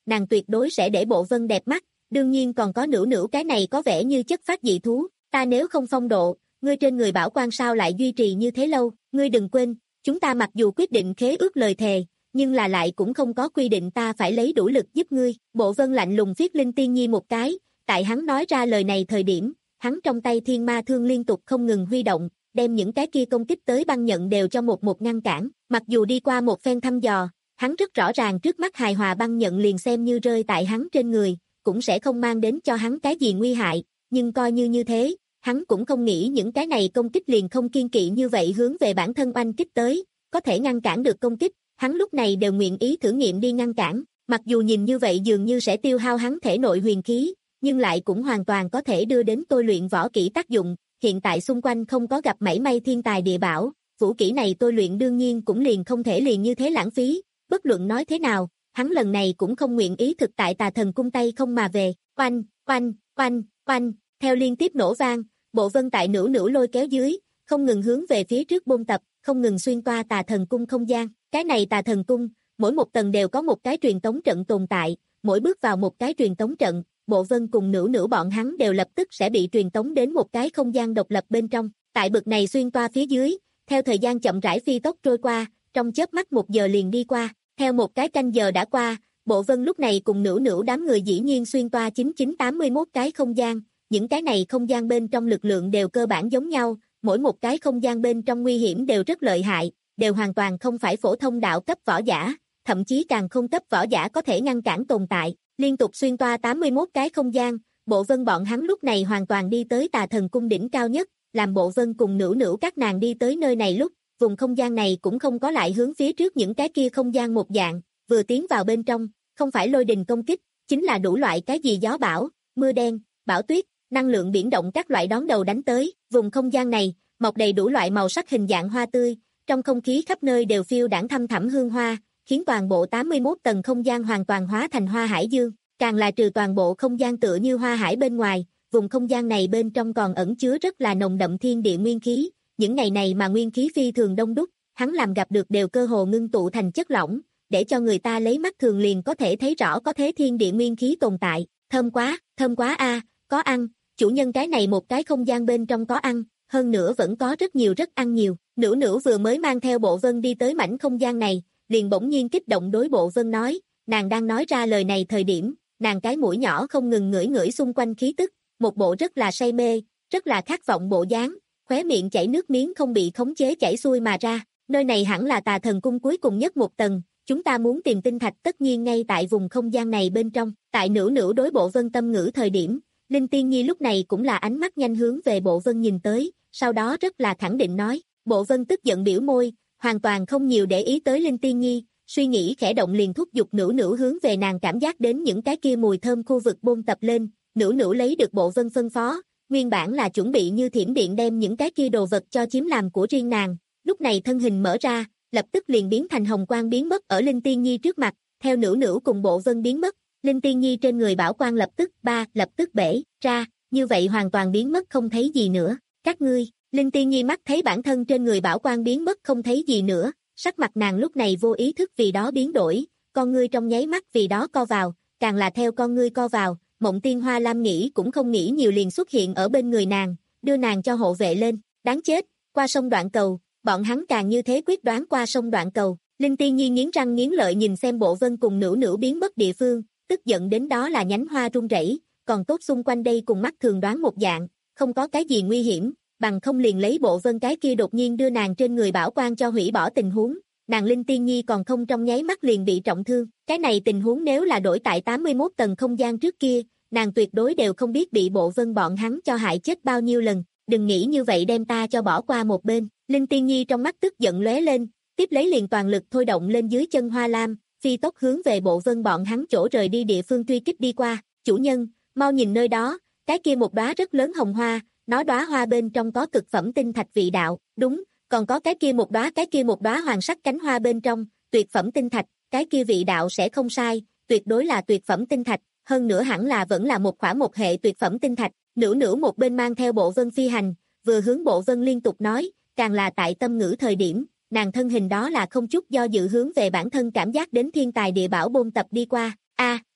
nàng tuyệt đối sẽ để Bộ Vân đẹp mắt, đương nhiên còn có Nữu Nữu cái này có vẻ như chất phát dị thú, ta nếu không phong độ, ngươi trên người bảo quan sao lại duy trì như thế lâu, ngươi đừng quên, chúng ta mặc dù quyết định khế ước lời thề, nhưng là lại cũng không có quy định ta phải lấy đủ lực giúp ngươi, Bộ Vân lạnh lùng phiết Linh Tiên Nhi một cái, tại hắn nói ra lời này thời điểm, hắn trong tay thiên ma thương liên tục không ngừng huy động, đem những cái kia công kích tới băng nhận đều cho một một ngăn cản, mặc dù đi qua một phen thăm dò, hắn rất rõ ràng trước mắt hài hòa băng nhận liền xem như rơi tại hắn trên người, cũng sẽ không mang đến cho hắn cái gì nguy hại, nhưng coi như như thế, hắn cũng không nghĩ những cái này công kích liền không kiên kỵ như vậy hướng về bản thân oanh kích tới, có thể ngăn cản được công kích, hắn lúc này đều nguyện ý thử nghiệm đi ngăn cản, mặc dù nhìn như vậy dường như sẽ tiêu hao hắn thể nội huyền khí, nhưng lại cũng hoàn toàn có thể đưa đến tôi luyện võ kỹ tác dụng, hiện tại xung quanh không có gặp mảy may thiên tài địa bảo, vũ kỹ này tôi luyện đương nhiên cũng liền không thể liền như thế lãng phí, bất luận nói thế nào, hắn lần này cũng không nguyện ý thực tại Tà Thần cung tay không mà về, oanh, oanh, oanh, oanh, theo liên tiếp nổ vang, Bộ Vân tại Nữu Nữu lôi kéo dưới, không ngừng hướng về phía trước bôn tập, không ngừng xuyên toa Tà Thần cung không gian, cái này Tà Thần cung, mỗi một tầng đều có một cái truyền tống trận tồn tại, mỗi bước vào một cái truyền tống trận, Bộ Vân cùng Nữu Nữu bọn hắn đều lập tức sẽ bị truyền tống đến một cái không gian độc lập bên trong, tại bực này xuyên toa phía dưới, theo thời gian chậm rãi phi tốc trôi qua, trong chớp mắt một giờ liền đi qua, theo một cái canh giờ đã qua, Bộ Vân lúc này cùng Nữu Nữu đám người dĩ nhiên xuyên toa chín chín tám mươi mốt cái không gian, những cái này không gian bên trong lực lượng đều cơ bản giống nhau, mỗi một cái không gian bên trong nguy hiểm đều rất lợi hại, đều hoàn toàn không phải phổ thông đạo cấp võ giả, thậm chí càng không cấp võ giả có thể ngăn cản tồn tại, liên tục xuyên toa tám mươi mốt cái không gian, Bộ Vân bọn hắn lúc này hoàn toàn đi tới Tà Thần cung đỉnh cao nhất, làm Bộ Vân cùng Nữu Nữu các nàng đi tới nơi này lúc, vùng không gian này cũng không có lại hướng phía trước những cái kia không gian một dạng, vừa tiến vào bên trong, không phải lôi đình công kích, chính là đủ loại cái gì gió bão, mưa đen, bão tuyết, năng lượng biển động các loại đón đầu đánh tới, vùng không gian này, mọc đầy đủ loại màu sắc hình dạng hoa tươi, trong không khí khắp nơi đều phiêu đãng thăm thẳm hương hoa, khiến toàn bộ tám mươi mốt tầng không gian hoàn toàn hóa thành hoa hải dương, càng là trừ toàn bộ không gian tựa như hoa hải bên ngoài, vùng không gian này bên trong còn ẩn chứa rất là nồng đậm thiên địa nguyên khí, những ngày này mà nguyên khí phi thường đông đúc, hắn làm gặp được đều cơ hồ ngưng tụ thành chất lỏng, để cho người ta lấy mắt thường liền có thể thấy rõ có thế thiên địa nguyên khí tồn tại, thơm quá, thơm quá a, có ăn, chủ nhân cái này một cái không gian bên trong có ăn, hơn nữa vẫn có rất nhiều rất ăn nhiều, Nữu Nữu vừa mới mang theo Bộ Vân đi tới mảnh không gian này, liền bỗng nhiên kích động đối Bộ Vân nói, nàng đang nói ra lời này thời điểm, nàng cái mũi nhỏ không ngừng ngửi ngửi xung quanh khí tức, một bộ rất là say mê, rất là khát vọng bộ dáng, khóe miệng chảy nước miếng không bị khống chế chảy xuôi mà ra, nơi này hẳn là Tà Thần cung cuối cùng nhất một tầng, chúng ta muốn tìm tinh thạch tất nhiên ngay tại vùng không gian này bên trong, tại Nữu Nữu đối Bộ Vân tâm ngữ thời điểm, Linh Tiên Nhi lúc này cũng là ánh mắt nhanh hướng về Bộ Vân nhìn tới, sau đó rất là khẳng định nói, Bộ Vân tức giận biểu môi, hoàn toàn không nhiều để ý tới Linh Tiên Nhi, suy nghĩ khẽ động liền thúc giục Nữu Nữu hướng về nàng cảm giác đến những cái kia mùi thơm khu vực bôn tập lên, Nữu Nữu lấy được Bộ Vân phân phó, nguyên bản là chuẩn bị như thiểm điện đem những cái kia đồ vật cho chiếm làm của riêng nàng, lúc này thân hình mở ra, lập tức liền biến thành hồng quang biến mất ở Linh Tiên Nhi trước mặt, theo Nữu Nữu cùng Bộ Vân biến mất, Linh Tiên Nhi trên người bảo quang lập tức ba lập tức bể ra, như vậy hoàn toàn biến mất không thấy gì nữa, các ngươi, Linh Tiên Nhi mắt thấy bản thân trên người bảo quang biến mất không thấy gì nữa, sắc mặt nàng lúc này vô ý thức vì đó biến đổi, con ngươi trong nháy mắt vì đó co vào, càng là theo con ngươi co vào, Mộng Tiên Hoa Lam nghĩ cũng không nghĩ nhiều liền xuất hiện ở bên người nàng, đưa nàng cho hộ vệ lên, đáng chết, qua sông Đoạn Cầu, bọn hắn càng như thế quyết đoán qua sông Đoạn Cầu, Linh Tiên Nhi nghiến răng nghiến lợi nhìn xem Bộ Vân cùng Nữu Nữu biến mất địa phương, tức giận đến đó là nhánh hoa rung rẩy, còn tốt xung quanh đây cùng mắt thường đoán một dạng, không có cái gì nguy hiểm, bằng không liền lấy Bộ Vân cái kia đột nhiên đưa nàng trên người bảo quan cho hủy bỏ tình huống, nàng Linh Tiên Nhi còn không trong nháy mắt liền bị trọng thương, cái này tình huống nếu là đổi tại tám mươi mốt tầng không gian trước kia, nàng tuyệt đối đều không biết bị Bộ Vân bọn hắn cho hại chết bao nhiêu lần, đừng nghĩ như vậy đem ta cho bỏ qua một bên, Linh Tiên Nhi trong mắt tức giận lóe lên, tiếp lấy liền toàn lực thôi động lên dưới chân Hoa Lam, phi tốc hướng về Bộ Vân bọn hắn chỗ rời đi địa phương truy kích đi qua, chủ nhân, mau nhìn nơi đó, cái kia một đóa rất lớn hồng hoa, nó đóa hoa bên trong có cực phẩm tinh thạch vị đạo, đúng, còn có cái kia một đóa cái kia một đóa hoàng sắc cánh hoa bên trong, tuyệt phẩm tinh thạch, cái kia vị đạo sẽ không sai, tuyệt đối là tuyệt phẩm tinh thạch, hơn nữa hẳn là vẫn là một khỏa một hệ tuyệt phẩm tinh thạch, Nữu Nữu một bên mang theo Bộ Vân phi hành, vừa hướng Bộ Vân liên tục nói, càng là tại tâm ngữ thời điểm, nàng thân hình đó là không chút do dự hướng về bản thân cảm giác đến thiên tài địa bảo bôn tập đi qua, a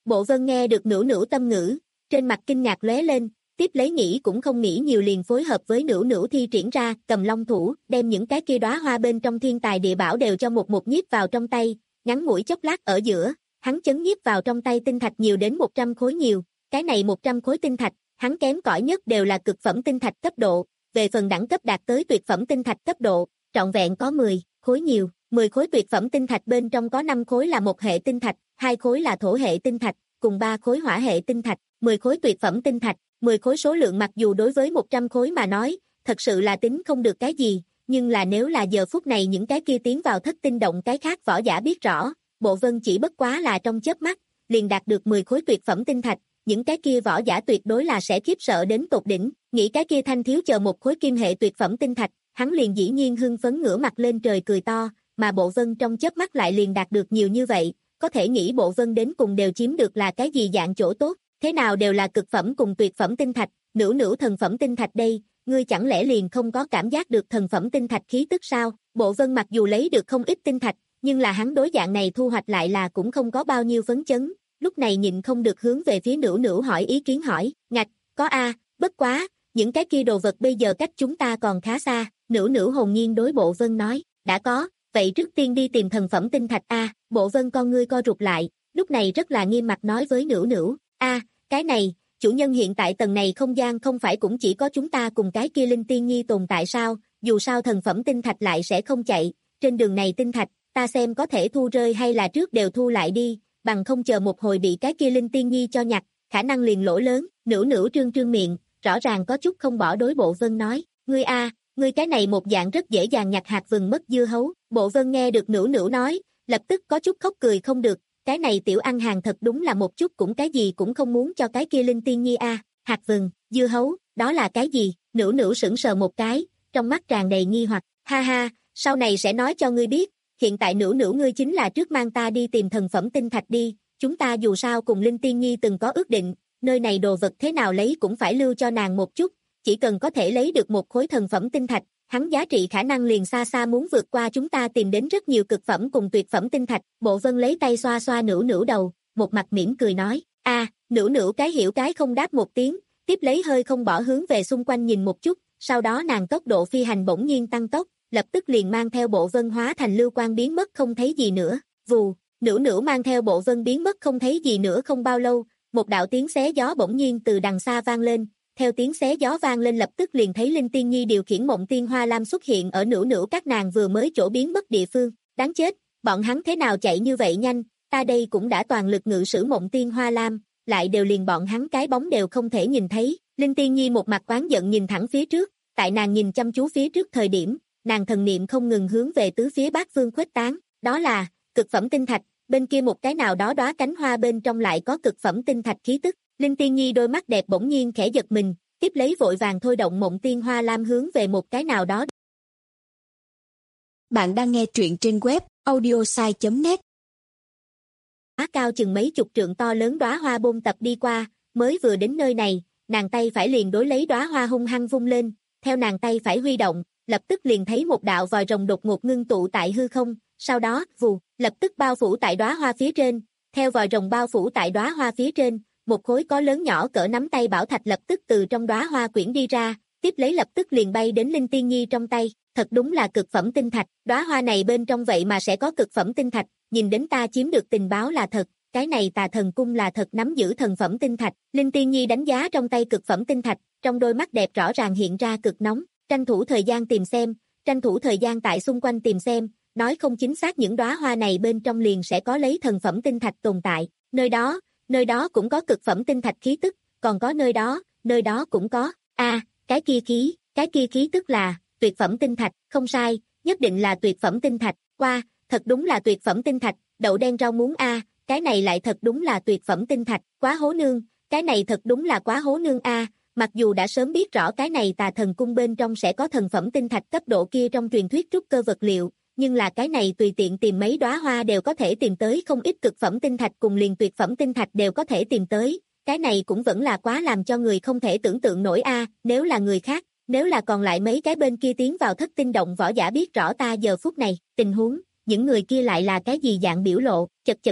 Bộ Vân nghe được Nữu Nữu tâm ngữ, trên mặt kinh ngạc lóe lên, tiếp lấy nghĩ cũng không nghĩ nhiều liền phối hợp với Nữu Nữu thi triển ra, cầm long thủ, đem những cái kia đóa hoa bên trong thiên tài địa bảo đều cho một một nhiếp vào trong tay, ngắn ngủi chốc lát ở giữa, hắn chấn nhiếp vào trong tay tinh thạch nhiều đến một trăm khối nhiều, cái này một trăm khối tinh thạch, hắn kém cỏi nhất đều là cực phẩm tinh thạch cấp độ, về phần đẳng cấp đạt tới tuyệt phẩm tinh thạch cấp độ, trọn vẹn có mười khối nhiều, mười khối tuyệt phẩm tinh thạch bên trong có năm khối là một hệ tinh thạch, hai khối là thổ hệ tinh thạch, cùng ba khối hỏa hệ tinh thạch, mười khối tuyệt phẩm tinh thạch, mười khối số lượng mặc dù đối với một trăm khối mà nói, thật sự là tính không được cái gì, nhưng là nếu là giờ phút này những cái kia tiến vào thất tinh động cái khác võ giả biết rõ, Bộ Vân chỉ bất quá là trong chớp mắt, liền đạt được mười khối tuyệt phẩm tinh thạch, những cái kia võ giả tuyệt đối là sẽ khiếp sợ đến tột đỉnh, nghĩ cái kia Thanh Thiếu chờ một khối kim hệ tuyệt phẩm tinh thạch, hắn liền dĩ nhiên hưng phấn ngửa mặt lên trời cười to, mà Bộ Vân trong chớp mắt lại liền đạt được nhiều như vậy, có thể nghĩ Bộ Vân đến cùng đều chiếm được là cái gì dạng chỗ tốt, thế nào đều là cực phẩm cùng tuyệt phẩm tinh thạch, Nữu Nữu thần phẩm tinh thạch đây, ngươi chẳng lẽ liền không có cảm giác được thần phẩm tinh thạch khí tức sao? Bộ Vân mặc dù lấy được không ít tinh thạch, nhưng là hắn đối dạng này thu hoạch lại là cũng không có bao nhiêu phấn chấn, lúc này nhịn không được hướng về phía Nữu Nữu hỏi ý kiến hỏi, ngạch, có a, bất quá, những cái kia đồ vật bây giờ cách chúng ta còn khá xa, Nữu Nữu hồn nhiên đối Bộ Vân nói, đã có, vậy trước tiên đi tìm thần phẩm tinh thạch a, Bộ Vân con ngươi co rụt lại, lúc này rất là nghiêm mặt nói với Nữu Nữu, a, cái này, chủ nhân hiện tại tầng này không gian không phải cũng chỉ có chúng ta cùng cái kia Linh Tiên Nhi tồn tại sao, dù sao thần phẩm tinh thạch lại sẽ không chạy, trên đường này tinh thạch, ta xem có thể thu rơi hay là trước đều thu lại đi, bằng không chờ một hồi bị cái kia Linh Tiên Nhi cho nhặt, khả năng liền lỗ lớn, Nữu Nữu trương trương miệng, rõ ràng có chút không bỏ đối Bộ Vân nói, ngươi a, ngươi cái này một dạng rất dễ dàng nhặt hạt vừng mất dưa hấu, Bộ Vân nghe được Nữu Nữu nói, lập tức có chút khóc cười không được, cái này tiểu ăn hàng thật đúng là một chút cũng cái gì cũng không muốn cho cái kia Linh Tiên Nhi a, hạt vừng, dưa hấu, đó là cái gì, Nữu Nữu sững sờ một cái, trong mắt tràn đầy nghi hoặc, ha ha, sau này sẽ nói cho ngươi biết, hiện tại Nữu Nữu ngươi chính là trước mang ta đi tìm thần phẩm tinh thạch đi, chúng ta dù sao cùng Linh Tiên Nhi từng có ước định, nơi này đồ vật thế nào lấy cũng phải lưu cho nàng một chút, chỉ cần có thể lấy được một khối thần phẩm tinh thạch, hắn giá trị khả năng liền xa xa muốn vượt qua chúng ta tìm đến rất nhiều cực phẩm cùng tuyệt phẩm tinh thạch, Bộ Vân lấy tay xoa xoa Nữu Nữu đầu, một mặt mỉm cười nói, a, Nữu Nữu cái hiểu cái không đáp một tiếng, tiếp lấy hơi không bỏ hướng về xung quanh nhìn một chút, sau đó nàng tốc độ phi hành bỗng nhiên tăng tốc, lập tức liền mang theo Bộ Vân hóa thành lưu quang biến mất không thấy gì nữa, vù, Nữu Nữu mang theo Bộ Vân biến mất không thấy gì nữa không bao lâu, một đạo tiếng xé gió bỗng nhiên từ đằng xa vang lên, theo tiếng xé gió vang lên lập tức liền thấy Linh Tiên Nhi điều khiển Mộng Tiên Hoa Lam xuất hiện ở Nữu Nữu các nàng vừa mới chỗ biến mất địa phương, đáng chết, bọn hắn thế nào chạy như vậy nhanh, ta đây cũng đã toàn lực ngự sử Mộng Tiên Hoa Lam, lại đều liền bọn hắn cái bóng đều không thể nhìn thấy, Linh Tiên Nhi một mặt oán giận nhìn thẳng phía trước, tại nàng nhìn chăm chú phía trước thời điểm, nàng thần niệm không ngừng hướng về tứ phía bát phương khuếch tán, đó là cực phẩm tinh thạch, bên kia một cái nào đó đóa cánh hoa bên trong lại có cực phẩm tinh thạch khí tức. Linh Tiên Nhi đôi mắt đẹp bỗng nhiên khẽ giật mình, tiếp lấy vội vàng thôi động Mộng Tiên Hoa Lam hướng về một cái nào đó. Bạn đang nghe truyện trên web audiosai chấm net. Á cao chừng mấy chục trượng to lớn đóa hoa bôn tập đi qua, mới vừa đến nơi này, nàng tay phải liền đối lấy đóa hoa hung hăng vung lên, theo nàng tay phải huy động, lập tức liền thấy một đạo vòi rồng đột ngột ngưng tụ tại hư không, sau đó, vù, lập tức bao phủ tại đóa hoa phía trên, theo vòi rồng bao phủ tại đóa hoa phía trên, một khối có lớn nhỏ cỡ nắm tay bảo thạch lập tức từ trong đóa hoa quyển đi ra, tiếp lấy lập tức liền bay đến Linh Tiên Nhi trong tay, thật đúng là cực phẩm tinh thạch, đóa hoa này bên trong vậy mà sẽ có cực phẩm tinh thạch, nhìn đến ta chiếm được tình báo là thật, cái này Tà Thần Cung là thật nắm giữ thần phẩm tinh thạch, Linh Tiên Nhi đánh giá trong tay cực phẩm tinh thạch, trong đôi mắt đẹp rõ ràng hiện ra cực nóng, tranh thủ thời gian tìm xem, tranh thủ thời gian tại xung quanh tìm xem, nói không chính xác những đóa hoa này bên trong liền sẽ có lấy thần phẩm tinh thạch tồn tại, nơi đó, nơi đó cũng có cực phẩm tinh thạch khí tức, còn có nơi đó, nơi đó cũng có, a, à, cái kia khí, cái kia khí tức là tuyệt phẩm tinh thạch, không sai, nhất định là tuyệt phẩm tinh thạch, qua, thật đúng là tuyệt phẩm tinh thạch, đậu đen rau muống a, à, cái này lại thật đúng là tuyệt phẩm tinh thạch, quá hố nương, cái này thật đúng là quá hố nương a, à, mặc dù đã sớm biết rõ cái này Tà Thần Cung bên trong sẽ có thần phẩm tinh thạch cấp độ kia trong truyền thuyết trúc cơ vật liệu, nhưng là cái này tùy tiện tìm mấy đóa hoa đều có thể tìm tới không ít cực phẩm tinh thạch cùng liền tuyệt phẩm tinh thạch đều có thể tìm tới, cái này cũng vẫn là quá làm cho người không thể tưởng tượng nổi a, à, nếu là người khác, nếu là còn lại mấy cái bên kia tiến vào thất tinh động võ giả biết rõ ta giờ phút này, tình huống, những người kia lại là cái gì dạng biểu lộ, chật chật chật,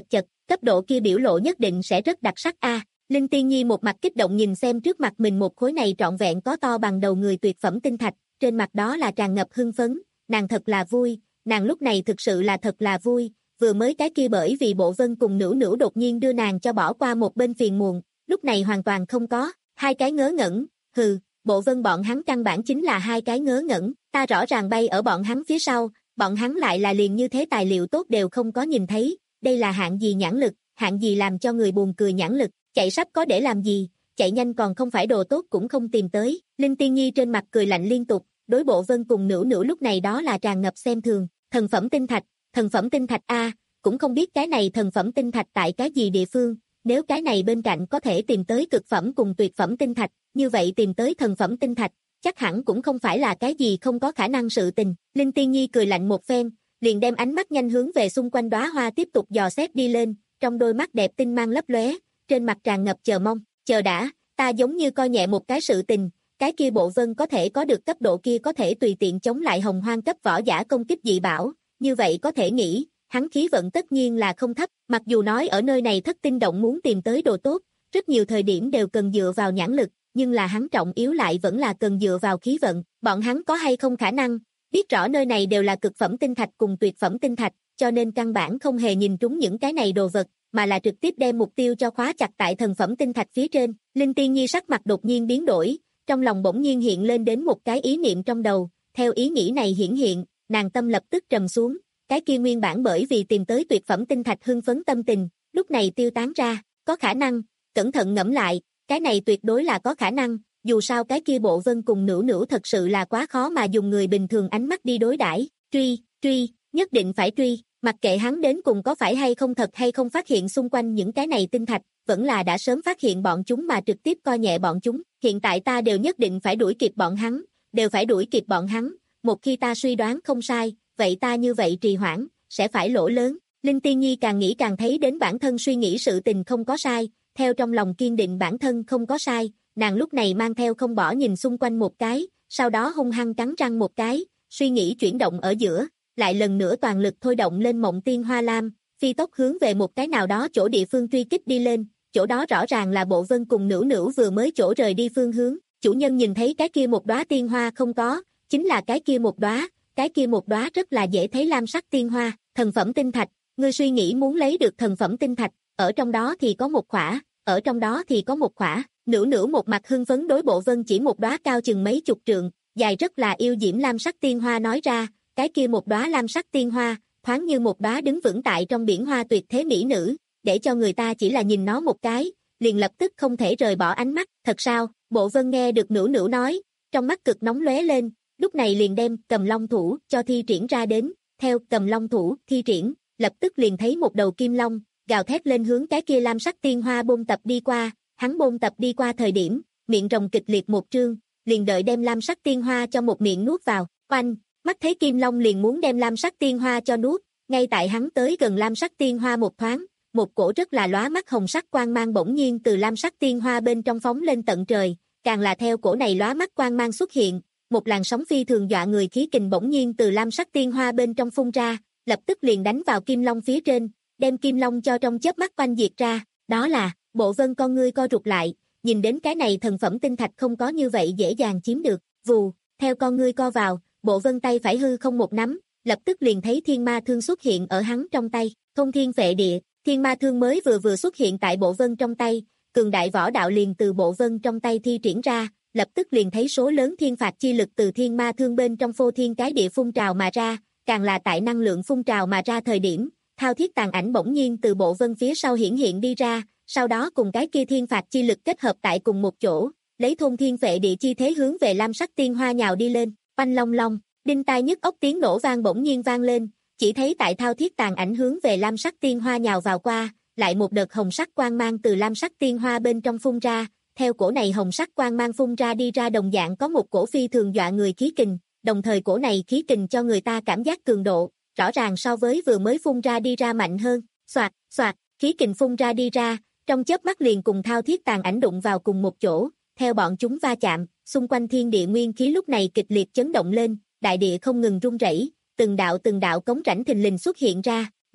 cấp độ kia biểu lộ nhất định sẽ rất đặc sắc a. Linh Tiên Nhi một mặt kích động nhìn xem trước mặt mình một khối này trọn vẹn có to bằng đầu người tuyệt phẩm tinh thạch, trên mặt đó là tràn ngập hưng phấn, nàng thật là vui, nàng lúc này thực sự là thật là vui, vừa mới cái kia bởi vì Bộ Vân cùng Nữu Nữu đột nhiên đưa nàng cho bỏ qua một bên phiền muộn, lúc này hoàn toàn không có, hai cái ngớ ngẩn, hừ, Bộ Vân bọn hắn căn bản chính là hai cái ngớ ngẩn, ta rõ ràng bay ở bọn hắn phía sau, bọn hắn lại là liền như thế tài liệu tốt đều không có nhìn thấy, đây là hạng gì nhãn lực, hạng gì làm cho người buồn cười nhãn lực, chạy sắp có để làm gì, chạy nhanh còn không phải đồ tốt cũng không tìm tới, Linh Tiên Nhi trên mặt cười lạnh liên tục, đối Bộ Vân cùng Nữu Nữu lúc này đó là tràn ngập xem thường, thần phẩm tinh thạch, thần phẩm tinh thạch a, cũng không biết cái này thần phẩm tinh thạch tại cái gì địa phương, nếu cái này bên cạnh có thể tìm tới cực phẩm cùng tuyệt phẩm tinh thạch, như vậy tìm tới thần phẩm tinh thạch, chắc hẳn cũng không phải là cái gì không có khả năng sự tình. Linh Tiên Nhi cười lạnh một phen, liền đem ánh mắt nhanh hướng về xung quanh đóa hoa tiếp tục dò xét đi lên, trong đôi mắt đẹp tinh mang lấp lóe, trên mặt tràn ngập chờ mong, chờ đã, ta giống như coi nhẹ một cái sự tình, cái kia Bộ Vân có thể có được cấp độ kia có thể tùy tiện chống lại hồng hoang cấp võ giả công kích dị bảo, như vậy có thể nghĩ, hắn khí vận tất nhiên là không thấp, mặc dù nói ở nơi này thất tinh động muốn tìm tới đồ tốt, rất nhiều thời điểm đều cần dựa vào nhãn lực, nhưng là hắn trọng yếu lại vẫn là cần dựa vào khí vận, bọn hắn có hay không khả năng, biết rõ nơi này đều là cực phẩm tinh thạch cùng tuyệt phẩm tinh thạch, cho nên căn bản không hề nhìn trúng những cái này đồ vật, mà là trực tiếp đem mục tiêu cho khóa chặt tại thần phẩm tinh thạch phía trên. Linh Tiên Nhi sắc mặt đột nhiên biến đổi, trong lòng bỗng nhiên hiện lên đến một cái ý niệm trong đầu, theo ý nghĩ này hiển hiện, nàng tâm lập tức trầm xuống, cái kia nguyên bản bởi vì tìm tới tuyệt phẩm tinh thạch hưng phấn tâm tình, lúc này tiêu tán ra, có khả năng, cẩn thận ngẫm lại, cái này tuyệt đối là có khả năng, dù sao cái kia Bộ Vân cùng Nữu Nữu thật sự là quá khó mà dùng người bình thường ánh mắt đi đối đãi, truy, truy, nhất định phải truy, mặc kệ hắn đến cùng có phải hay không thật hay không phát hiện xung quanh những cái này tinh thạch, vẫn là đã sớm phát hiện bọn chúng mà trực tiếp coi nhẹ bọn chúng, hiện tại ta đều nhất định phải đuổi kịp bọn hắn, đều phải đuổi kịp bọn hắn, một khi ta suy đoán không sai, vậy ta như vậy trì hoãn, sẽ phải lỗ lớn. Linh Tiên Nhi càng nghĩ càng thấy đến bản thân suy nghĩ sự tình không có sai, theo trong lòng kiên định bản thân không có sai, nàng lúc này mang theo không bỏ nhìn xung quanh một cái, sau đó hung hăng cắn răng một cái, suy nghĩ chuyển động ở giữa, lại lần nữa toàn lực thôi động lên Mộng Tiên Hoa Lam, phi tốc hướng về một cái nào đó chỗ địa phương truy kích đi lên, chỗ đó rõ ràng là Bộ Vân cùng Nữu Nữu vừa mới chỗ rời đi phương hướng, chủ nhân nhìn thấy cái kia một đóa tiên hoa không có, chính là cái kia một đóa, cái kia một đóa rất là dễ thấy lam sắc tiên hoa, thần phẩm tinh thạch, ngươi suy nghĩ muốn lấy được thần phẩm tinh thạch, ở trong đó thì có một khỏa, ở trong đó thì có một khỏa, Nữu Nữu một mặt hưng phấn đối Bộ Vân chỉ một đóa cao chừng mấy chục trượng, dài rất là yêu diễm lam sắc tiên hoa nói ra, cái kia một đóa lam sắc tiên hoa, thoáng như một đóa đứng vững tại trong biển hoa tuyệt thế mỹ nữ, để cho người ta chỉ là nhìn nó một cái, liền lập tức không thể rời bỏ ánh mắt, thật sao? Bộ Vân nghe được Nữu Nữu nói, trong mắt cực nóng lóe lên, lúc này liền đem Cầm Long thủ cho thi triển ra đến, theo Cầm Long thủ thi triển, lập tức liền thấy một đầu kim long, gào thét lên hướng cái kia lam sắc tiên hoa bôn tập đi qua, hắn bôn tập đi qua thời điểm, miệng rồng kịch liệt một trương, liền đợi đem lam sắc tiên hoa cho một miệng nuốt vào, oanh, mắt thấy kim long liền muốn đem lam sắc tiên hoa cho nuốt, ngay tại hắn tới gần lam sắc tiên hoa một thoáng, một cổ rất là lóa mắt hồng sắc quang mang bỗng nhiên từ lam sắc tiên hoa bên trong phóng lên tận trời, càng là theo cổ này lóa mắt quang mang xuất hiện, một làn sóng phi thường dọa người khí kình bỗng nhiên từ lam sắc tiên hoa bên trong phun ra, lập tức liền đánh vào kim long phía trên, đem kim long cho trong chớp mắt quanh diệt ra, đó là, Bộ Vân con ngươi co rụt lại, nhìn đến cái này thần phẩm tinh thạch không có như vậy dễ dàng chiếm được, vù, theo con ngươi co vào, Bộ Vân tay phải hư không một nắm, lập tức liền thấy thiên ma thương xuất hiện ở hắn trong tay, thông thiên phệ địa, thiên ma thương mới vừa vừa xuất hiện tại Bộ Vân trong tay, cường đại võ đạo liền từ Bộ Vân trong tay thi triển ra, lập tức liền thấy số lớn thiên phạt chi lực từ thiên ma thương bên trong phô thiên cái địa phun trào mà ra, càng là tại năng lượng phun trào mà ra thời điểm, thao thiết tàn ảnh bỗng nhiên từ Bộ Vân phía sau hiển hiện đi ra, sau đó cùng cái kia thiên phạt chi lực kết hợp tại cùng một chỗ, lấy thôn thiên phệ địa chi thế hướng về lam sắc tiên hoa nhào đi lên, oanh long long, đinh tai nhức óc tiếng nổ vang bỗng nhiên vang lên, chỉ thấy tại thao thiết tàn ảnh hướng về lam sắc tiên hoa nhào vào qua, lại một đợt hồng sắc quang mang từ lam sắc tiên hoa bên trong phun ra, theo cổ này hồng sắc quang mang phun ra đi ra đồng dạng có một cổ phi thường dọa người khí kình, đồng thời cổ này khí kình cho người ta cảm giác cường độ, rõ ràng so với vừa mới phun ra đi ra mạnh hơn, xoạt, xoạt, khí kình phun ra đi ra, trong chớp mắt liền cùng thao thiết tàn ảnh đụng vào cùng một chỗ, theo bọn chúng va chạm, xung quanh thiên địa nguyên khí lúc này kịch liệt chấn động lên, đại địa không ngừng rung rẩy, từng đạo từng đạo cống rãnh thình lình xuất hiện ra, ba,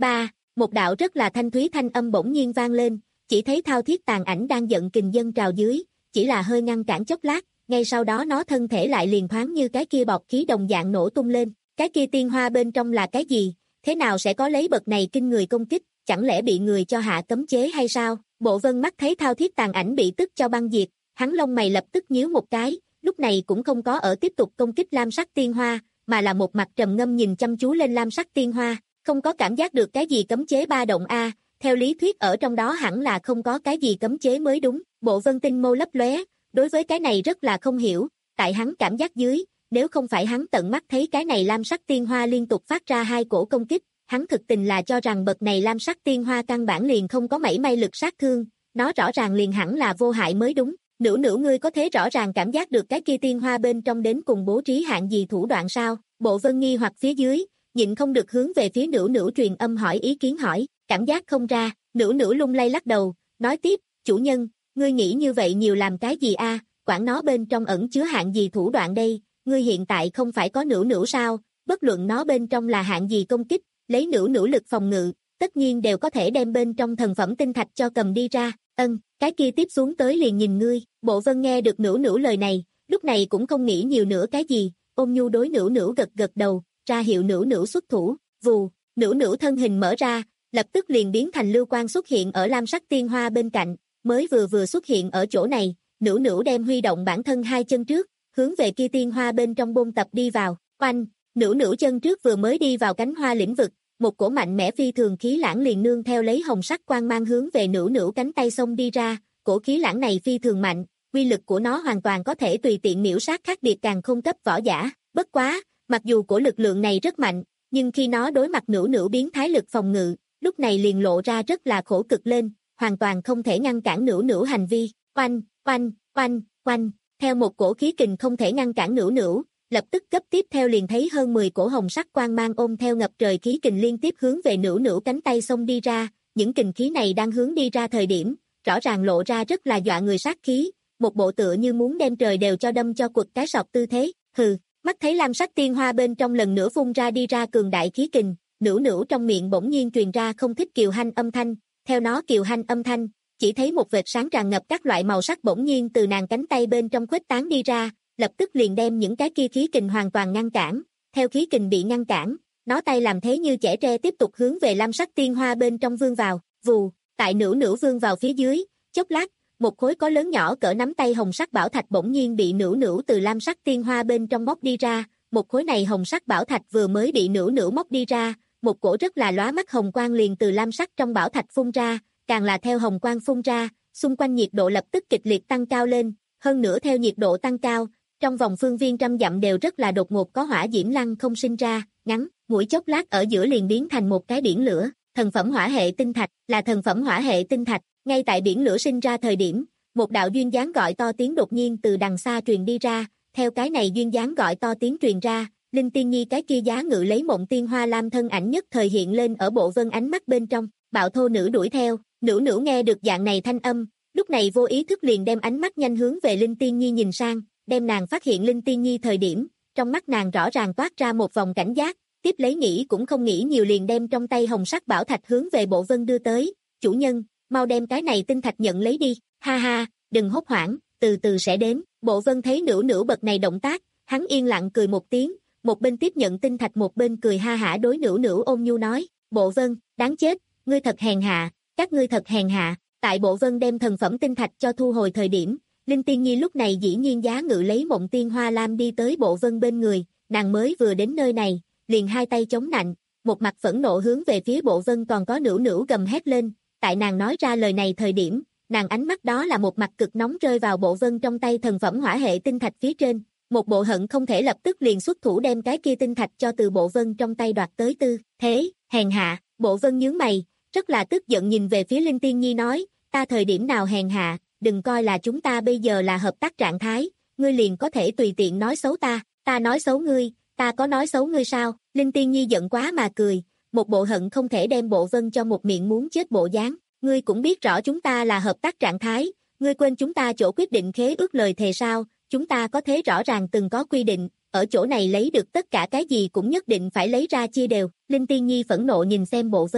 một đạo rất là thanh thúy thanh âm bỗng nhiên vang lên, chỉ thấy thao thiết tàn ảnh đang giận kình dâng trào dưới, chỉ là hơi ngăn cản chốc lát, ngay sau đó nó thân thể lại liền thoáng như cái kia bọt khí đồng dạng nổ tung lên, cái kia tiên hoa bên trong là cái gì, thế nào sẽ có lấy bậc này kinh người công kích, chẳng lẽ bị người cho hạ cấm chế hay sao? Bộ Vân mắt thấy thao thiết tàn ảnh bị tức cho băng diệt, hắn lông mày lập tức nhíu một cái, lúc này cũng không có ở tiếp tục công kích lam sắc tiên hoa, mà là một mặt trầm ngâm nhìn chăm chú lên lam sắc tiên hoa, không có cảm giác được cái gì cấm chế ba động a, theo lý thuyết ở trong đó hẳn là không có cái gì cấm chế mới đúng. Bộ Vân tinh mâu lấp lóe, đối với cái này rất là không hiểu, tại hắn cảm giác dưới, nếu không phải hắn tận mắt thấy cái này lam sắc tiên hoa liên tục phát ra hai cổ công kích, hắn thực tình là cho rằng bậc này lam sắc tiên hoa căn bản liền không có mảy may lực sát thương, nó rõ ràng liền hẳn là vô hại mới đúng. Nữu nữu ngươi có thể rõ ràng cảm giác được cái kia tiên hoa bên trong đến cùng bố trí hạng gì thủ đoạn sao? Bộ Vân nghi hoặc phía dưới, nhịn không được hướng về phía nữu nữu truyền âm hỏi ý kiến hỏi, cảm giác không ra, nữu nữu lung lay lắc đầu, nói tiếp, chủ nhân, ngươi nghĩ như vậy nhiều làm cái gì a? Quản nó bên trong ẩn chứa hạng gì thủ đoạn đây, ngươi hiện tại không phải có nữu nữu sao, bất luận nó bên trong là hạng gì công kích, lấy nữu nữu lực phòng ngự, tất nhiên đều có thể đem bên trong thần phẩm tinh thạch cho cầm đi ra, ân, cái kia tiếp xuống tới liền nhìn ngươi. Bộ Vân nghe được nữu nữu lời này, lúc này cũng không nghĩ nhiều nữa cái gì, ôm nhu đối nữu nữu gật gật đầu, ra hiệu nữu nữu xuất thủ, vù, nữu nữu thân hình mở ra, lập tức liền biến thành lưu quang xuất hiện ở lam sắc tiên hoa bên cạnh, mới vừa vừa xuất hiện ở chỗ này, nữu nữu đem huy động bản thân hai chân trước, hướng về kia tiên hoa bên trong bôn tập đi vào, oanh, nữu nữu chân trước vừa mới đi vào cánh hoa lĩnh vực, một cổ mạnh mẽ phi thường khí lãng liền nương theo lấy hồng sắc quang mang hướng về nữu nữu cánh tay xông đi ra, cổ khí lãng này phi thường mạnh, uy lực của nó hoàn toàn có thể tùy tiện miểu sát khác biệt càng không cấp võ giả, bất quá, mặc dù cổ lực lượng này rất mạnh, nhưng khi nó đối mặt nữu nữu biến thái lực phòng ngự, lúc này liền lộ ra rất là khổ cực lên, hoàn toàn không thể ngăn cản nữu nữu hành vi, oanh, oanh, oanh, oanh, theo một cổ khí kình không thể ngăn cản nữu nữu, lập tức cấp tiếp theo liền thấy hơn mười cổ hồng sắc quang mang ôm theo ngập trời khí kình liên tiếp hướng về nữu nữu cánh tay xông đi ra, những kình khí này đang hướng đi ra thời điểm, rõ ràng lộ ra rất là dọa người sát khí, một bộ tựa như muốn đem trời đều cho đâm cho quật cái sọt tư thế, hừ, mắt thấy lam sắc tiên hoa bên trong lần nữa phun ra đi ra cường đại khí kình, nữu nữu trong miệng bỗng nhiên truyền ra không thích kiều hanh âm thanh, theo nó kiều hanh âm thanh, chỉ thấy một vệt sáng tràn ngập các loại màu sắc bỗng nhiên từ nàng cánh tay bên trong khuếch tán đi ra, lập tức liền đem những cái kia khí kình hoàn toàn ngăn cản, theo khí kình bị ngăn cản, nó tay làm thế như chẻ tre tiếp tục hướng về lam sắc tiên hoa bên trong vương vào, vù, tại nữu nữu vương vào phía dưới, chốc lát, một khối có lớn nhỏ cỡ nắm tay hồng sắc bảo thạch bỗng nhiên bị nữu nữu từ lam sắc tiên hoa bên trong móc đi ra, một khối này hồng sắc bảo thạch vừa mới bị nữu nữu móc đi ra, một cổ rất là lóa mắt hồng quang liền từ lam sắc trong bảo thạch phun ra, càng là theo hồng quang phun ra, xung quanh nhiệt độ lập tức kịch liệt tăng cao lên, hơn nữa theo nhiệt độ tăng cao, trong vòng phương viên trăm dặm đều rất là đột ngột có hỏa diễm lăng không sinh ra, ngắn, mũi chốc lát ở giữa liền biến thành một cái biển lửa, thần phẩm hỏa hệ tinh thạch, là thần phẩm hỏa hệ tinh thạch, ngay tại biển lửa sinh ra thời điểm, một đạo duyên dáng gọi to tiếng đột nhiên từ đằng xa truyền đi ra, theo cái này duyên dáng gọi to tiếng truyền ra, Linh Tiên Nhi cái kia giá ngự lấy mộng tiên hoa lam thân ảnh nhất thời hiện lên ở Bộ Vân ánh mắt bên trong, bạo thô nữ đuổi theo, nữ nữ nghe được dạng này thanh âm, lúc này vô ý thức liền đem ánh mắt nhanh hướng về Linh Tiên Nhi nhìn sang, đem nàng phát hiện Linh Tiên Nhi thời điểm, trong mắt nàng rõ ràng toát ra một vòng cảnh giác, tiếp lấy nghĩ cũng không nghĩ nhiều liền đem trong tay hồng sắc bảo thạch hướng về Bộ Vân đưa tới, chủ nhân, mau đem cái này tinh thạch nhận lấy đi, ha ha, đừng hốt hoảng, từ từ sẽ đến. Bộ Vân thấy nữ nữ bậc này động tác, hắn yên lặng cười một tiếng, một bên tiếp nhận tinh thạch một bên cười ha hả đối nữ nữ ôn nhu nói, Bộ Vân, đáng chết, ngươi thật hèn hạ, các ngươi thật hèn hạ. Tại Bộ Vân đem thần phẩm tinh thạch cho thu hồi thời điểm, Linh Tiên Nhi lúc này dĩ nhiên giá ngự lấy mộng tiên hoa lam đi tới Bộ Vân bên người, nàng mới vừa đến nơi này, liền hai tay chống nạnh, một mặt phẫn nộ hướng về phía Bộ Vân còn có nữ nữ gầm hét lên, tại nàng nói ra lời này thời điểm, nàng ánh mắt đó là một mặt cực nóng rơi vào Bộ Vân trong tay thần phẩm hỏa hệ tinh thạch phía trên, một bộ hận không thể lập tức liền xuất thủ đem cái kia tinh thạch cho từ Bộ Vân trong tay đoạt tới tư, thế, hèn hạ. Bộ Vân nhướng mày, rất là tức giận nhìn về phía Linh Tiên Nhi nói, ta thời điểm nào hèn hạ, đừng coi là chúng ta bây giờ là hợp tác trạng thái, ngươi liền có thể tùy tiện nói xấu ta, ta nói xấu ngươi, ta có nói xấu ngươi sao? Linh Tiên Nhi giận quá mà cười, một bộ hận không thể đem Bộ Vân cho một miệng muốn chết bộ dáng, ngươi cũng biết rõ chúng ta là hợp tác trạng thái, ngươi quên chúng ta chỗ quyết định khế ước lời thề sao, chúng ta có thế rõ ràng từng có quy định, ở chỗ này lấy được tất cả cái gì cũng nhất định phải lấy ra chia đều. Linh Tiên Nhi phẫn nộ nhìn xem Bộ Vân,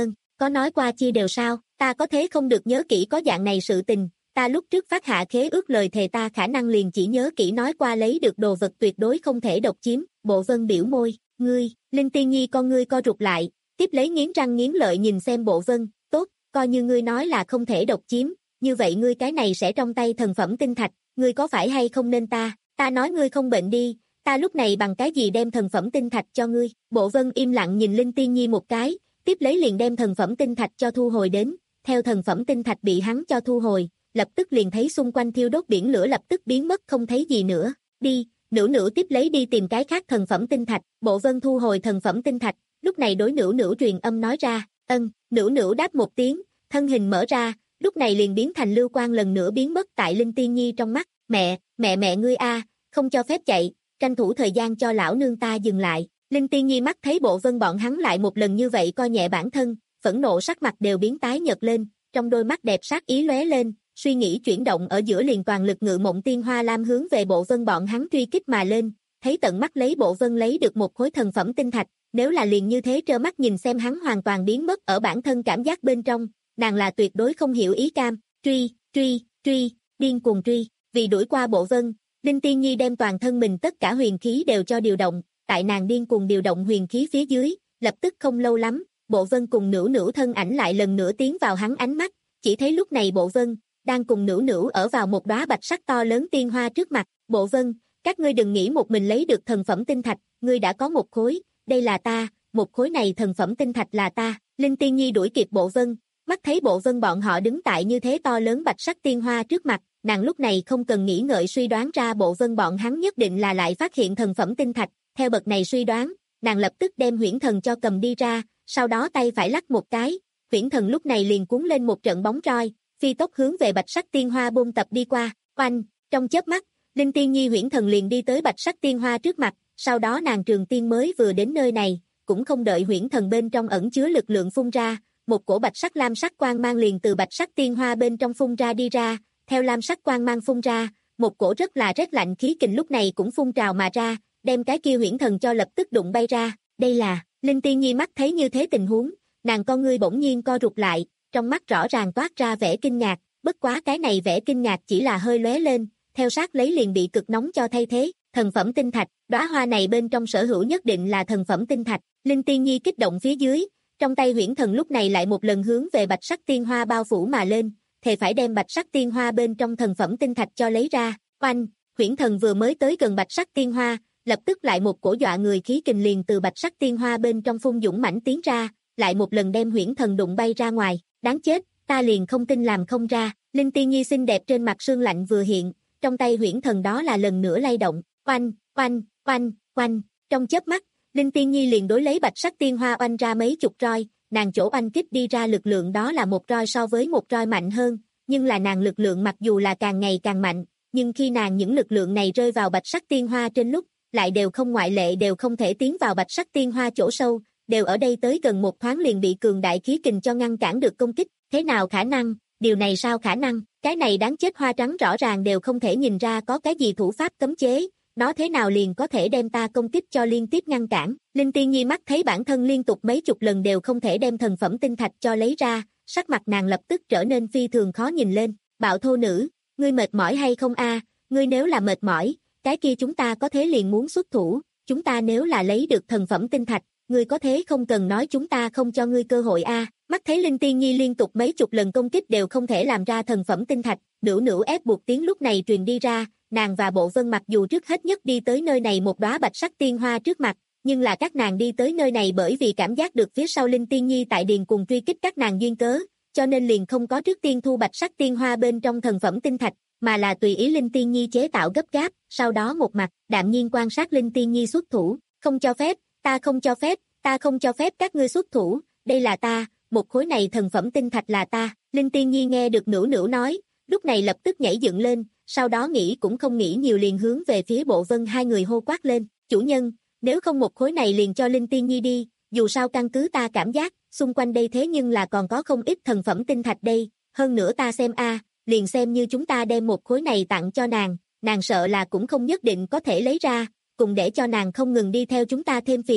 có nói qua chia đều sao, ta có thế không được nhớ kỹ có dạng này sự tình, ta lúc trước phát hạ khế ước lời thề ta khả năng liền chỉ nhớ kỹ nói qua lấy được đồ vật tuyệt đối không thể độc chiếm, Bộ Vân biểu môi, ngươi, Linh Tiên Nhi con ngươi co rụt lại, tiếp lấy nghiến răng nghiến lợi nhìn xem Bộ Vân, tốt, coi như ngươi nói là không thể độc chiếm, như vậy ngươi cái này sẽ trong tay thần phẩm tinh thạch, ngươi có phải hay không nên ta, ta nói ngươi không bệnh đi, ta lúc này bằng cái gì đem thần phẩm tinh thạch cho ngươi, Bộ Vân im lặng nhìn Linh Tiên Nhi một cái, tiếp lấy liền đem thần phẩm tinh thạch cho thu hồi đến, theo thần phẩm tinh thạch bị hắn cho thu hồi, lập tức liền thấy xung quanh thiêu đốt biển lửa lập tức biến mất không thấy gì nữa, đi, Nữu Nữu tiếp lấy đi tìm cái khác thần phẩm tinh thạch, Bộ Vân thu hồi thần phẩm tinh thạch, lúc này đối Nữu Nữu truyền âm nói ra, ân, Nữu Nữu đáp một tiếng, thân hình mở ra, lúc này liền biến thành lưu quang lần nữa biến mất tại Linh Tiên Nhi trong mắt, mẹ, mẹ mẹ ngươi a, không cho phép chạy, tranh thủ thời gian cho lão nương ta dừng lại, Linh Tiên Nhi mắt thấy Bộ Vân bọn hắn lại một lần như vậy coi nhẹ bản thân, phẫn nộ sắc mặt đều biến tái nhợt lên, trong đôi mắt đẹp sát ý lóe lên, suy nghĩ chuyển động ở giữa liền toàn lực ngự mộng tiên hoa lam hướng về Bộ Vân bọn hắn truy kích mà lên, thấy tận mắt lấy Bộ Vân lấy được một khối thần phẩm tinh thạch, nếu là liền như thế trơ mắt nhìn xem hắn hoàn toàn biến mất ở bản thân cảm giác bên trong, nàng là tuyệt đối không hiểu ý cam, truy, truy, truy, điên cuồng truy, vì đuổi qua Bộ Vân, Linh Tiên Nhi đem toàn thân mình tất cả huyền khí đều cho điều động, tại nàng điên cuồng điều động huyền khí phía dưới, lập tức không lâu lắm, Bộ Vân cùng Nữu Nữu thân ảnh lại lần nữa tiến vào hắn ánh mắt, chỉ thấy lúc này Bộ Vân đang cùng Nữu Nữu ở vào một đóa bạch sắc to lớn tiên hoa trước mặt, Bộ Vân, các ngươi đừng nghĩ một mình lấy được thần phẩm tinh thạch, ngươi đã có một khối, đây là ta, một khối này thần phẩm tinh thạch là ta, Linh Tiên Nhi đuổi kịp Bộ Vân, mắt thấy Bộ Vân bọn họ đứng tại như thế to lớn bạch sắc tiên hoa trước mặt, nàng lúc này không cần nghĩ ngợi suy đoán ra Bộ Vân bọn hắn nhất định là lại phát hiện thần phẩm tinh thạch, theo bậc này suy đoán, nàng lập tức đem huyễn thần cho cầm đi ra, sau đó tay phải lắc một cái, huyễn thần lúc này liền cuốn lên một trận bóng roi, phi tốc hướng về bạch sắc tiên hoa buôn tập đi qua, oanh, trong chớp mắt, Linh Tiên Nhi huyễn thần liền đi tới bạch sắc tiên hoa trước mặt, sau đó nàng trường tiên mới vừa đến nơi này, cũng không đợi huyễn thần bên trong ẩn chứa lực lượng phun ra, một cổ bạch sắc lam sắc quang mang liền từ bạch sắc tiên hoa bên trong phun ra đi ra, theo lam sắc quang mang phun ra, một cổ rất là rét lạnh khí kình lúc này cũng phun trào mà ra, đem cái kia huyễn thần cho lập tức đụng bay ra, đây là, Linh Tiên Nhi mắt thấy như thế tình huống, nàng con ngươi bỗng nhiên co rụt lại, trong mắt rõ ràng toát ra vẻ kinh ngạc, bất quá cái này vẻ kinh ngạc chỉ là hơi lóe lên, theo sát lấy liền bị cực nóng cho thay thế, thần phẩm tinh thạch, đóa hoa này bên trong sở hữu nhất định là thần phẩm tinh thạch, Linh Tiên Nhi kích động phía dưới, trong tay huyễn thần lúc này lại một lần hướng về bạch sắc tiên hoa bao phủ mà lên, thề phải đem bạch sắc tiên hoa bên trong thần phẩm tinh thạch cho lấy ra, oanh, huyễn thần vừa mới tới gần bạch sắc tiên hoa, lập tức lại một cổ dọa người khí kình liền từ bạch sắc tiên hoa bên trong phun dũng mãnh tiến ra, lại một lần đem huyễn thần đụng bay ra ngoài, đáng chết, ta liền không tin làm không ra, Linh Tiên Nhi xinh đẹp trên mặt sương lạnh vừa hiện, trong tay huyễn thần đó là lần nữa lay động, oanh, oanh, oanh, oanh, trong chớp mắt, Linh Tiên Nhi liền đối lấy bạch sắc tiên hoa oanh ra mấy chục roi, nàng chỗ oanh kích đi ra lực lượng đó là một roi so với một roi mạnh hơn, nhưng là nàng lực lượng mặc dù là càng ngày càng mạnh, nhưng khi nàng những lực lượng này rơi vào bạch sắc tiên hoa trên lúc, lại đều không ngoại lệ đều không thể tiến vào bạch sắc tiên hoa chỗ sâu, đều ở đây tới gần một thoáng liền bị cường đại khí kình cho ngăn cản được công kích, thế nào khả năng, điều này sao khả năng, cái này đáng chết hoa trắng rõ ràng đều không thể nhìn ra có cái gì thủ pháp cấm chế, nó thế nào liền có thể đem ta công kích cho liên tiếp ngăn cản, Linh Tiên Nhi mắt thấy bản thân liên tục mấy chục lần đều không thể đem thần phẩm tinh thạch cho lấy ra, sắc mặt nàng lập tức trở nên phi thường khó nhìn lên, bạo thô nữ, ngươi mệt mỏi hay không a? Ngươi nếu là mệt mỏi, cái kia chúng ta có thế liền muốn xuất thủ, chúng ta nếu là lấy được thần phẩm tinh thạch, ngươi có thế không cần nói chúng ta không cho ngươi cơ hội a. Mắt thấy Linh Tiên Nhi liên tục mấy chục lần công kích đều không thể làm ra thần phẩm tinh thạch, Nữu Nữu ép buộc tiếng lúc này truyền đi ra, nàng và Bộ Vân mặc dù trước hết nhất đi tới nơi này một đóa bạch sắc tiên hoa trước mặt, nhưng là các nàng đi tới nơi này bởi vì cảm giác được phía sau Linh Tiên Nhi tại điền cùng truy kích các nàng duyên cớ, cho nên liền không có trước tiên thu bạch sắc tiên hoa bên trong thần phẩm tinh thạch, mà là tùy ý Linh Tiên Nhi chế tạo gấp gáp, sau đó một mặt đạm nhiên quan sát Linh Tiên Nhi xuất thủ, không cho phép, ta không cho phép, ta không cho phép các ngươi xuất thủ, đây là ta, một khối này thần phẩm tinh thạch là ta, Linh Tiên Nhi nghe được Nữu Nữu nói, lúc này lập tức nhảy dựng lên, sau đó nghĩ cũng không nghĩ nhiều liền hướng về phía Bộ Vân hai người hô quát lên, chủ nhân, nếu không một khối này liền cho Linh Tiên Nhi đi, dù sao căn cứ ta cảm giác, xung quanh đây thế nhưng là còn có không ít thần phẩm tinh thạch đây, hơn nữa ta xem a, liền xem như chúng ta đem một khối này tặng cho nàng, nàng sợ là cũng không nhất định có thể lấy ra, cùng để cho nàng không ngừng đi theo chúng ta thêm phiền,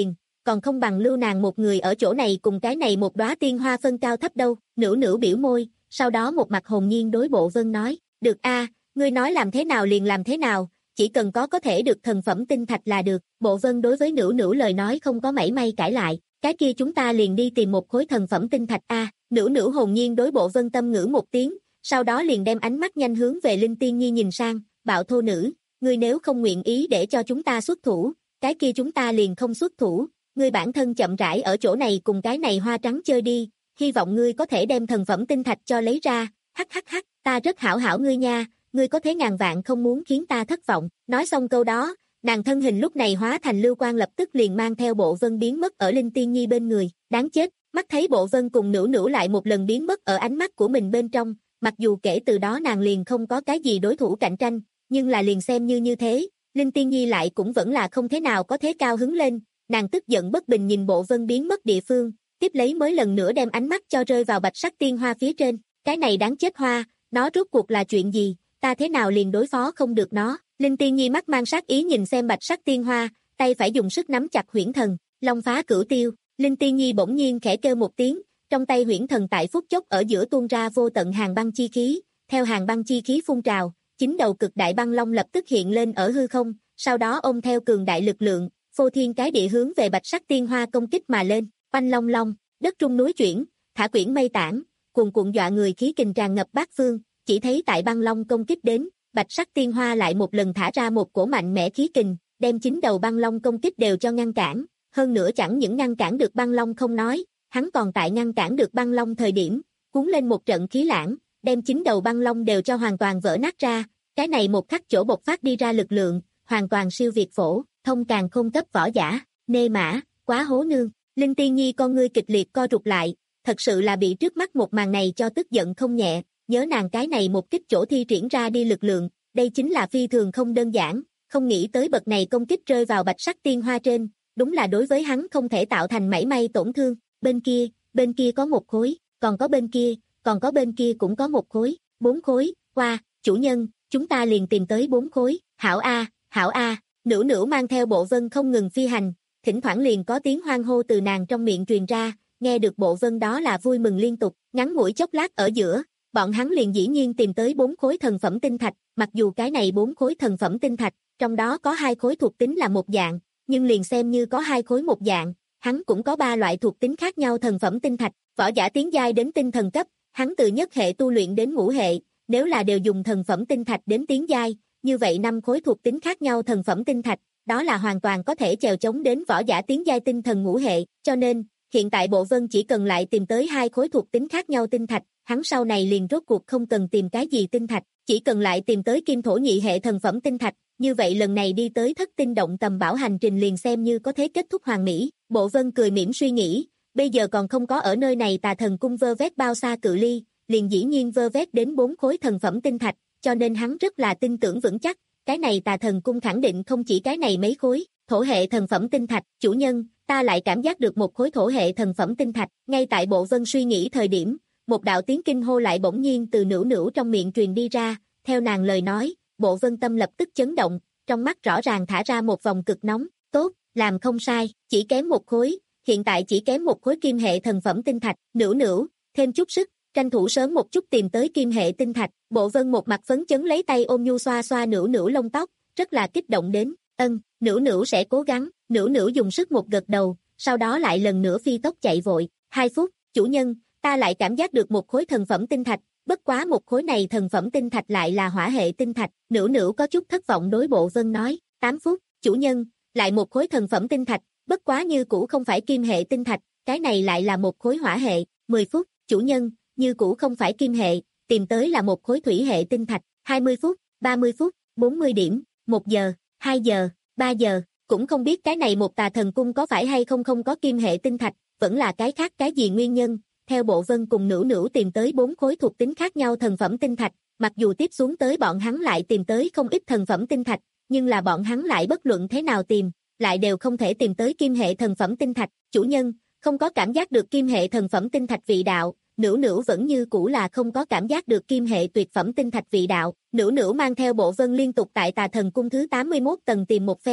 còn không bằng lưu nàng một người ở chỗ này cùng cái này một đóa tiên hoa phân cao thấp đâu. Nữu Nữu biểu môi, sau đó một mặt hồn nhiên đối Bộ Vân nói, được a, ngươi nói làm thế nào liền làm thế nào, chỉ cần có có thể được thần phẩm tinh thạch là được. Bộ Vân đối với Nữu Nữu lời nói không có mảy may cãi lại, cái kia chúng ta liền đi tìm một khối thần phẩm tinh thạch a. Nữu Nữu hồn nhiên đối Bộ Vân tâm ngữ một tiếng, sau đó liền đem ánh mắt nhanh hướng về Linh Tiên Nhi nhìn sang, bạo thô nữ, ngươi nếu không nguyện ý để cho chúng ta xuất thủ, cái kia chúng ta liền không xuất thủ, ngươi bản thân chậm rãi ở chỗ này cùng cái này hoa trắng chơi đi, hy vọng ngươi có thể đem thần phẩm tinh thạch cho lấy ra, hắc hắc hắc, ta rất hảo hảo ngươi nha, ngươi có thế ngàn vạn không muốn khiến ta thất vọng. Nói xong câu đó, nàng thân hình lúc này hóa thành lưu quang lập tức liền mang theo Bộ Vân biến mất ở Linh Tiên Nhi bên người, đáng chết, mắt thấy Bộ Vân cùng Nữu Nữu lại một lần biến mất ở ánh mắt của mình bên trong, mặc dù kể từ đó nàng liền không có cái gì đối thủ cạnh tranh, nhưng là liền xem như như thế, Linh Tiên Nhi lại cũng vẫn là không thế nào có thế cao hứng lên, nàng tức giận bất bình nhìn Bộ Vân biến mất địa phương, tiếp lấy mới lần nữa đem ánh mắt cho rơi vào bạch sắc tiên hoa phía trên, cái này đáng chết hoa, nó rốt cuộc là chuyện gì, ta thế nào liền đối phó không được nó. Linh Tiên Nhi mắt mang sát ý nhìn xem bạch sắc tiên hoa, tay phải dùng sức nắm chặt huyễn thần, long phá cửu tiêu. Linh Tiên Nhi bỗng nhiên khẽ kêu một tiếng, trong tay huyễn thần tại phút chốc ở giữa tuôn ra vô tận hàng băng chi khí, theo hàng băng chi khí phun trào, chín đầu cực đại băng long lập tức hiện lên ở hư không, sau đó ôm theo cường đại lực lượng, phô thiên cái địa hướng về bạch sắc tiên hoa công kích mà lên. Oanh long long, đất rung núi chuyển, thả quyển mây tản, cuồn cuộn dọa người khí kình tràn ngập bát phương, chỉ thấy tại băng long công kích đến, bạch sắc tiên hoa lại một lần thả ra một cổ mạnh mẽ khí kình, đem chín đầu băng long công kích đều cho ngăn cản, hơn nữa chẳng những ngăn cản được băng long không nói, hắn còn tại ngăn cản được băng long thời điểm, cuốn lên một trận khí lãng, đem chín đầu băng long đều cho hoàn toàn vỡ nát ra, cái này một khắc chỗ bộc phát đi ra lực lượng, hoàn toàn siêu việt phổ thông càn khôn cấp võ giả. Nê mã, quá hố nương. Linh Tiên Nhi con ngươi kịch liệt co rụt lại, thật sự là bị trước mắt một màn này cho tức giận không nhẹ, nhớ nàng cái này một kích chỗ thi triển ra đi lực lượng, đây chính là phi thường không đơn giản, không nghĩ tới bậc này công kích rơi vào bạch sắc tiên hoa trên, đúng là đối với hắn không thể tạo thành mảy may tổn thương. Bên kia, bên kia có một khối, còn có bên kia, còn có bên kia cũng có một khối, bốn khối, qua, chủ nhân, chúng ta liền tìm tới bốn khối, hảo a, hảo a. Nữu Nữu mang theo Bộ Vân không ngừng phi hành, thỉnh thoảng liền có tiếng hoan hô từ nàng trong miệng truyền ra, nghe được Bộ Vân đó là vui mừng liên tục, ngắn ngủi chốc lát ở giữa, bọn hắn liền dĩ nhiên tìm tới bốn khối thần phẩm tinh thạch, mặc dù cái này bốn khối thần phẩm tinh thạch, trong đó có hai khối thuộc tính là một dạng, nhưng liền xem như có hai khối một dạng, hắn cũng có ba loại thuộc tính khác nhau thần phẩm tinh thạch, võ giả tiến giai đến tinh thần cấp, hắn từ nhất hệ tu luyện đến ngũ hệ, nếu là đều dùng thần phẩm tinh thạch đến tiến giai, như vậy năm khối thuộc tính khác nhau thần phẩm tinh thạch, đó là hoàn toàn có thể chèo chống đến võ giả tiến giai tinh thần ngũ hệ, cho nên, hiện tại Bộ Vân chỉ cần lại tìm tới hai khối thuộc tính khác nhau tinh thạch, hắn sau này liền rốt cuộc không cần tìm cái gì tinh thạch, chỉ cần lại tìm tới kim thổ nhị hệ thần phẩm tinh thạch, như vậy lần này đi tới thất tinh động tầm bảo hành trình liền xem như có thể kết thúc hoàn mỹ. Bộ Vân cười mỉm suy nghĩ, bây giờ còn không có ở nơi này Tà Thần Cung vơ vét bao xa cự ly, liền dĩ nhiên vơ vét đến bốn khối thần phẩm tinh thạch, cho nên hắn rất là tin tưởng vững chắc, cái này Tà Thần Cung khẳng định không chỉ cái này mấy khối, thổ hệ thần phẩm tinh thạch, chủ nhân, ta lại cảm giác được một khối thổ hệ thần phẩm tinh thạch, ngay tại Bộ Vân suy nghĩ thời điểm, một đạo tiếng kinh hô lại bỗng nhiên từ Nữu Nữu trong miệng truyền đi ra, theo nàng lời nói, Bộ Vân tâm lập tức chấn động, trong mắt rõ ràng thả ra một vòng cực nóng, tốt, làm không sai, chỉ kém một khối, hiện tại chỉ kém một khối kim hệ thần phẩm tinh thạch, Nữu Nữu, thêm chút sức, tranh thủ sớm một chút tìm tới kim hệ tinh thạch. Bộ Vân một mặt phấn chấn lấy tay ôm nhu xoa xoa Nữu Nữu lông tóc, rất là kích động đến, ân, Nữu Nữu sẽ cố gắng. Nữu Nữu dùng sức một gật đầu, sau đó lại lần nữa phi tốc chạy vội, hai phút, chủ nhân, ta lại cảm giác được một khối thần phẩm tinh thạch, bất quá một khối này thần phẩm tinh thạch lại là hỏa hệ tinh thạch. Nữu Nữu có chút thất vọng đối Bộ Vân nói, tám phút, chủ nhân, lại một khối thần phẩm tinh thạch, bất quá như cũ không phải kim hệ tinh thạch, cái này lại là một khối hỏa hệ. Mười phút, chủ nhân, như cũ không phải kim hệ, tìm tới là một khối thủy hệ tinh thạch. Hai mươi phút, ba mươi phút, bốn mươi điểm, một giờ, hai giờ, ba giờ, cũng không biết cái này một Tà Thần Cung có phải hay không không có kim hệ tinh thạch, vẫn là cái khác cái gì nguyên nhân. Theo Bộ Vân cùng Nữu Nữu tìm tới bốn khối thuộc tính khác nhau thần phẩm tinh thạch, mặc dù tiếp xuống tới bọn hắn lại tìm tới không ít thần phẩm tinh thạch, nhưng là bọn hắn lại bất luận thế nào tìm, lại đều không thể tìm tới kim hệ thần phẩm tinh thạch. Chủ nhân, không có cảm giác được kim hệ thần phẩm tinh thạch vị đạo. Nữu Nữu vẫn như cũ là không có cảm giác được kim hệ tuyệt phẩm tinh thạch vị đạo. Nữu Nữu mang theo Bộ Vân liên tục tại Tà Thần Cung thứ tám mươi mốt tầng tìm một phen,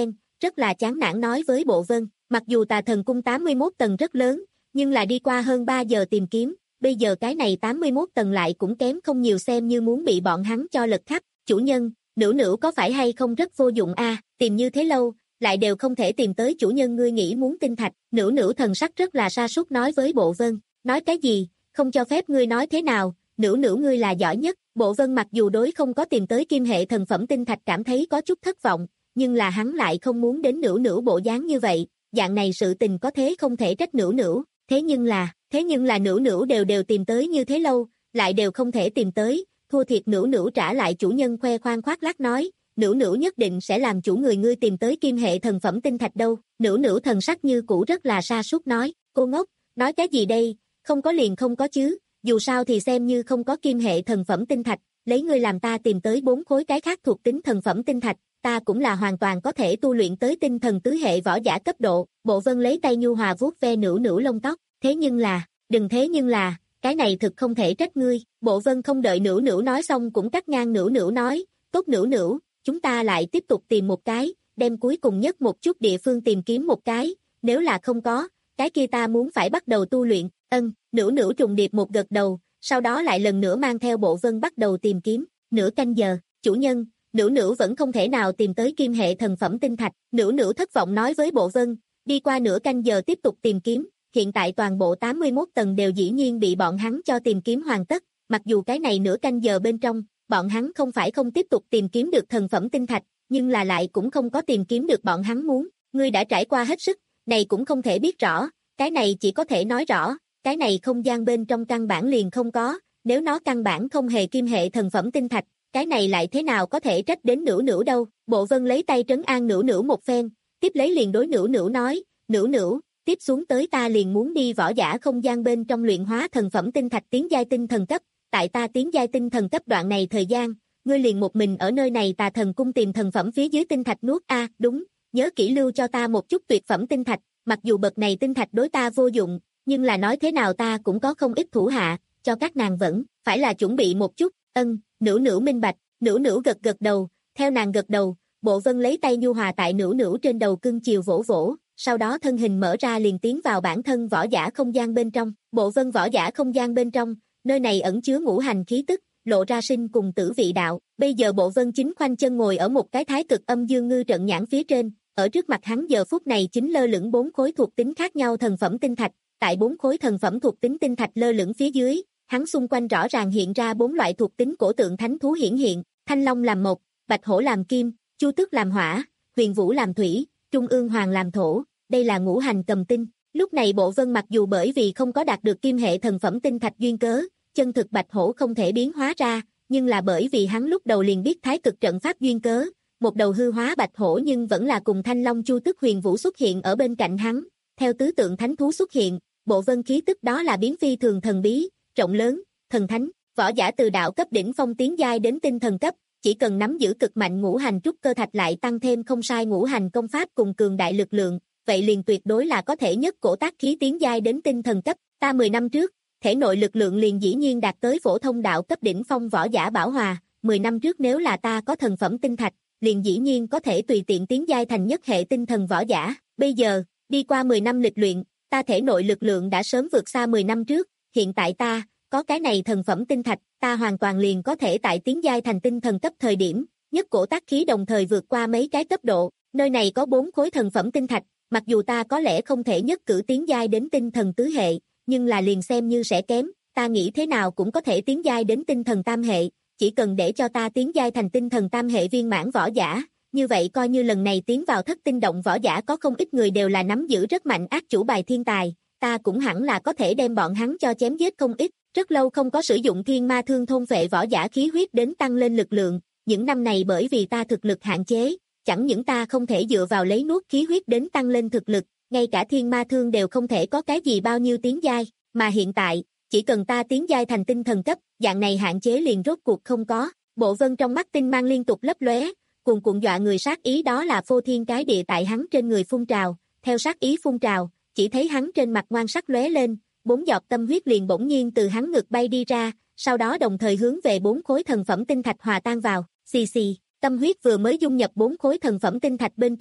rất là chán nản nói với Bộ Vân, mặc dù Tà Thần Cung tám mươi mốt tầng rất lớn, nhưng là đi qua hơn ba giờ tìm kiếm, bây giờ cái này tám mươi mốt tầng lại cũng kém không nhiều, xem như muốn bị bọn hắn cho lật khắp. Chủ nhân, Nữu Nữu có phải hay không rất vô dụng a, tìm như thế lâu, lại đều không thể tìm tới chủ nhân, ngươi nghĩ muốn tinh thạch. Nữu Nữu thần sắc rất là sa sút nói với Bộ Vân, nói cái gì, không cho phép ngươi nói thế nào, Nữu Nữu ngươi là giỏi nhất. Bộ Vân mặc dù đối không có tìm tới kim hệ thần phẩm tinh thạch cảm thấy có chút thất vọng, nhưng là hắn lại không muốn đến Nữu Nữu bộ dáng như vậy, dạng này sự tình có thế không thể trách Nữu Nữu, thế nhưng là, thế nhưng là Nữu Nữu đều đều tìm tới như thế lâu, lại đều không thể tìm tới, thua thiệt Nữu Nữu trả lại chủ nhân khoe khoang khoác lác nói, Nữu Nữu nhất định sẽ làm chủ người ngươi tìm tới kim hệ thần phẩm tinh thạch đâu. Nữu Nữu thần sắc như cũ rất là sa sút nói, cô ngốc, nói cái gì đây, không có liền không có chứ, dù sao thì xem như không có kim hệ thần phẩm tinh thạch, lấy ngươi làm ta tìm tới bốn khối cái khác thuộc tính thần phẩm tinh thạch, ta cũng là hoàn toàn có thể tu luyện tới tinh thần tứ hệ võ giả cấp độ. Bộ Vân lấy tay nhu hòa vuốt ve Nữu Nữu lông tóc, thế nhưng là, đừng thế nhưng là, cái này thực không thể trách ngươi. Bộ Vân không đợi Nữu Nữu nói xong cũng cắt ngang Nữu Nữu nói, tốt Nữu Nữu, chúng ta lại tiếp tục tìm một cái, đem cuối cùng nhất một chút địa phương tìm kiếm một cái, nếu là không có, cái kia ta muốn phải bắt đầu tu luyện. Ân, Nữu Nữu trùng điệp một gật đầu, sau đó lại lần nữa mang theo Bộ Vân bắt đầu tìm kiếm. Nửa canh giờ, chủ nhân, Nữu Nữu vẫn không thể nào tìm tới kim hệ thần phẩm tinh thạch. Nữu Nữu thất vọng nói với Bộ Vân, đi qua nửa canh giờ tiếp tục tìm kiếm, hiện tại toàn bộ tám mươi mốt tầng đều dĩ nhiên bị bọn hắn cho tìm kiếm hoàn tất, mặc dù cái này nửa canh giờ bên trong, bọn hắn không phải không tiếp tục tìm kiếm được thần phẩm tinh thạch, nhưng là lại cũng không có tìm kiếm được bọn hắn muốn. Ngươi đã trải qua hết sức, này cũng không thể biết rõ, cái này chỉ có thể nói rõ, cái này không gian bên trong căn bản liền không có, nếu nó căn bản không hề kim hệ thần phẩm tinh thạch, cái này lại thế nào có thể trách đến Nữu Nữu đâu. Bộ Vân lấy tay trấn an Nữu Nữu một phen, tiếp lấy liền đối Nữu Nữu nói, Nữu Nữu, tiếp xuống tới ta liền muốn đi võ giả không gian bên trong luyện hóa thần phẩm tinh thạch tiến giai tinh thần cấp, tại ta tiến giai tinh thần cấp đoạn này thời gian, ngươi liền một mình ở nơi này Tà Thần Cung tìm thần phẩm phía dưới tinh thạch nuốt a, à, đúng, nhớ kỹ lưu cho ta một chút tuyệt phẩm tinh thạch, mặc dù bậc này tinh thạch đối ta vô dụng, nhưng là nói thế nào ta cũng có không ít thủ hạ, cho các nàng vẫn phải là chuẩn bị một chút. Ân, Nữu Nữu minh bạch. Nữu Nữu gật gật đầu, theo nàng gật đầu, Bộ Vân lấy tay nhu hòa tại Nữu Nữu trên đầu cưng chiều vỗ vỗ, sau đó thân hình mở ra liền tiến vào bản thân võ giả không gian bên trong. Bộ Vân võ giả không gian bên trong, nơi này ẩn chứa ngũ hành khí tức, lộ ra sinh cùng tử vị đạo. Bây giờ Bộ Vân chính khoanh chân ngồi ở một cái thái cực âm dương ngư trận nhãn phía trên, ở trước mặt hắn giờ phút này chính lơ lửng bốn khối thuộc tính khác nhau thần phẩm tinh thạch, tại bốn khối thần phẩm thuộc tính tinh thạch lơ lửng phía dưới, hắn xung quanh rõ ràng hiện ra bốn loại thuộc tính cổ tượng thánh thú hiển hiện, Thanh Long làm mộc, Bạch Hổ làm kim, Chu Tước làm hỏa, Huyền Vũ làm thủy, Trung Ương Hoàng làm thổ, đây là ngũ hành cầm tinh. Lúc này Bộ Vân mặc dù bởi vì không có đạt được kim hệ thần phẩm tinh thạch duyên cớ, chân thực Bạch Hổ không thể biến hóa ra, nhưng là bởi vì hắn lúc đầu liền biết thái cực trận pháp duyên cớ, một đầu hư hóa Bạch Hổ nhưng vẫn là cùng Thanh Long Chu Tước Huyền Vũ xuất hiện ở bên cạnh hắn, theo tứ tượng thánh thú xuất hiện, Bộ Vân khí tức đó là biến phi thường thần bí, rộng lớn, thần thánh. Võ giả từ đạo cấp đỉnh phong tiến giai đến tinh thần cấp, chỉ cần nắm giữ cực mạnh ngũ hành trúc cơ thạch lại tăng thêm không sai ngũ hành công pháp cùng cường đại lực lượng, vậy liền tuyệt đối là có thể nhất cổ tác khí tiến giai đến tinh thần cấp. Ta mười năm trước, thể nội lực lượng liền dĩ nhiên đạt tới phổ thông đạo cấp đỉnh phong võ giả Bảo Hòa, mười năm trước nếu là ta có thần phẩm tinh thạch, liền dĩ nhiên có thể tùy tiện tiến giai thành nhất hệ tinh thần võ giả. Bây giờ, đi qua mười năm lịch luyện, ta thể nội lực lượng đã sớm vượt xa mười năm trước, hiện tại ta có cái này thần phẩm tinh thạch, ta hoàn toàn liền có thể tại tiến giai thành tinh thần cấp thời điểm, nhất cổ tác khí đồng thời vượt qua mấy cái cấp độ. Nơi này có bốn khối thần phẩm tinh thạch, mặc dù ta có lẽ không thể nhất cử tiến giai đến tinh thần tứ hệ, nhưng là liền xem như sẽ kém, ta nghĩ thế nào cũng có thể tiến giai đến tinh thần tam hệ, chỉ cần để cho ta tiến giai thành tinh thần tam hệ viên mãn võ giả, như vậy coi như lần này tiến vào thất tinh động võ giả có không ít người đều là nắm giữ rất mạnh ác chủ bài thiên tài, ta cũng hẳn là có thể đem bọn hắn cho chém giết không ít. Rất lâu không có sử dụng thiên ma thương thôn vệ võ giả khí huyết đến tăng lên lực lượng, những năm này bởi vì ta thực lực hạn chế, chẳng những ta không thể dựa vào lấy nuốt khí huyết đến tăng lên thực lực, ngay cả thiên ma thương đều không thể có cái gì bao nhiêu tiến giai, mà hiện tại, chỉ cần ta tiến giai thành tinh thần cấp, dạng này hạn chế liền rốt cuộc không có. Bộ Vân trong mắt tinh mang liên tục lấp lóe, cuồn cuộn dọa người sát ý đó là phô thiên cái địa tại hắn trên người phun trào, theo sát ý phun trào, chỉ thấy hắn trên mặt ngoan sắc lóe lên, bốn giọt tâm huyết liền bỗng nhiên từ hắn ngực bay đi ra, sau đó đồng thời hướng về bốn khối thần phẩm tinh thạch hòa tan vào, xì xì, tâm huyết vừa mới dung nhập bốn khối thần phẩm tinh thạch bên trong,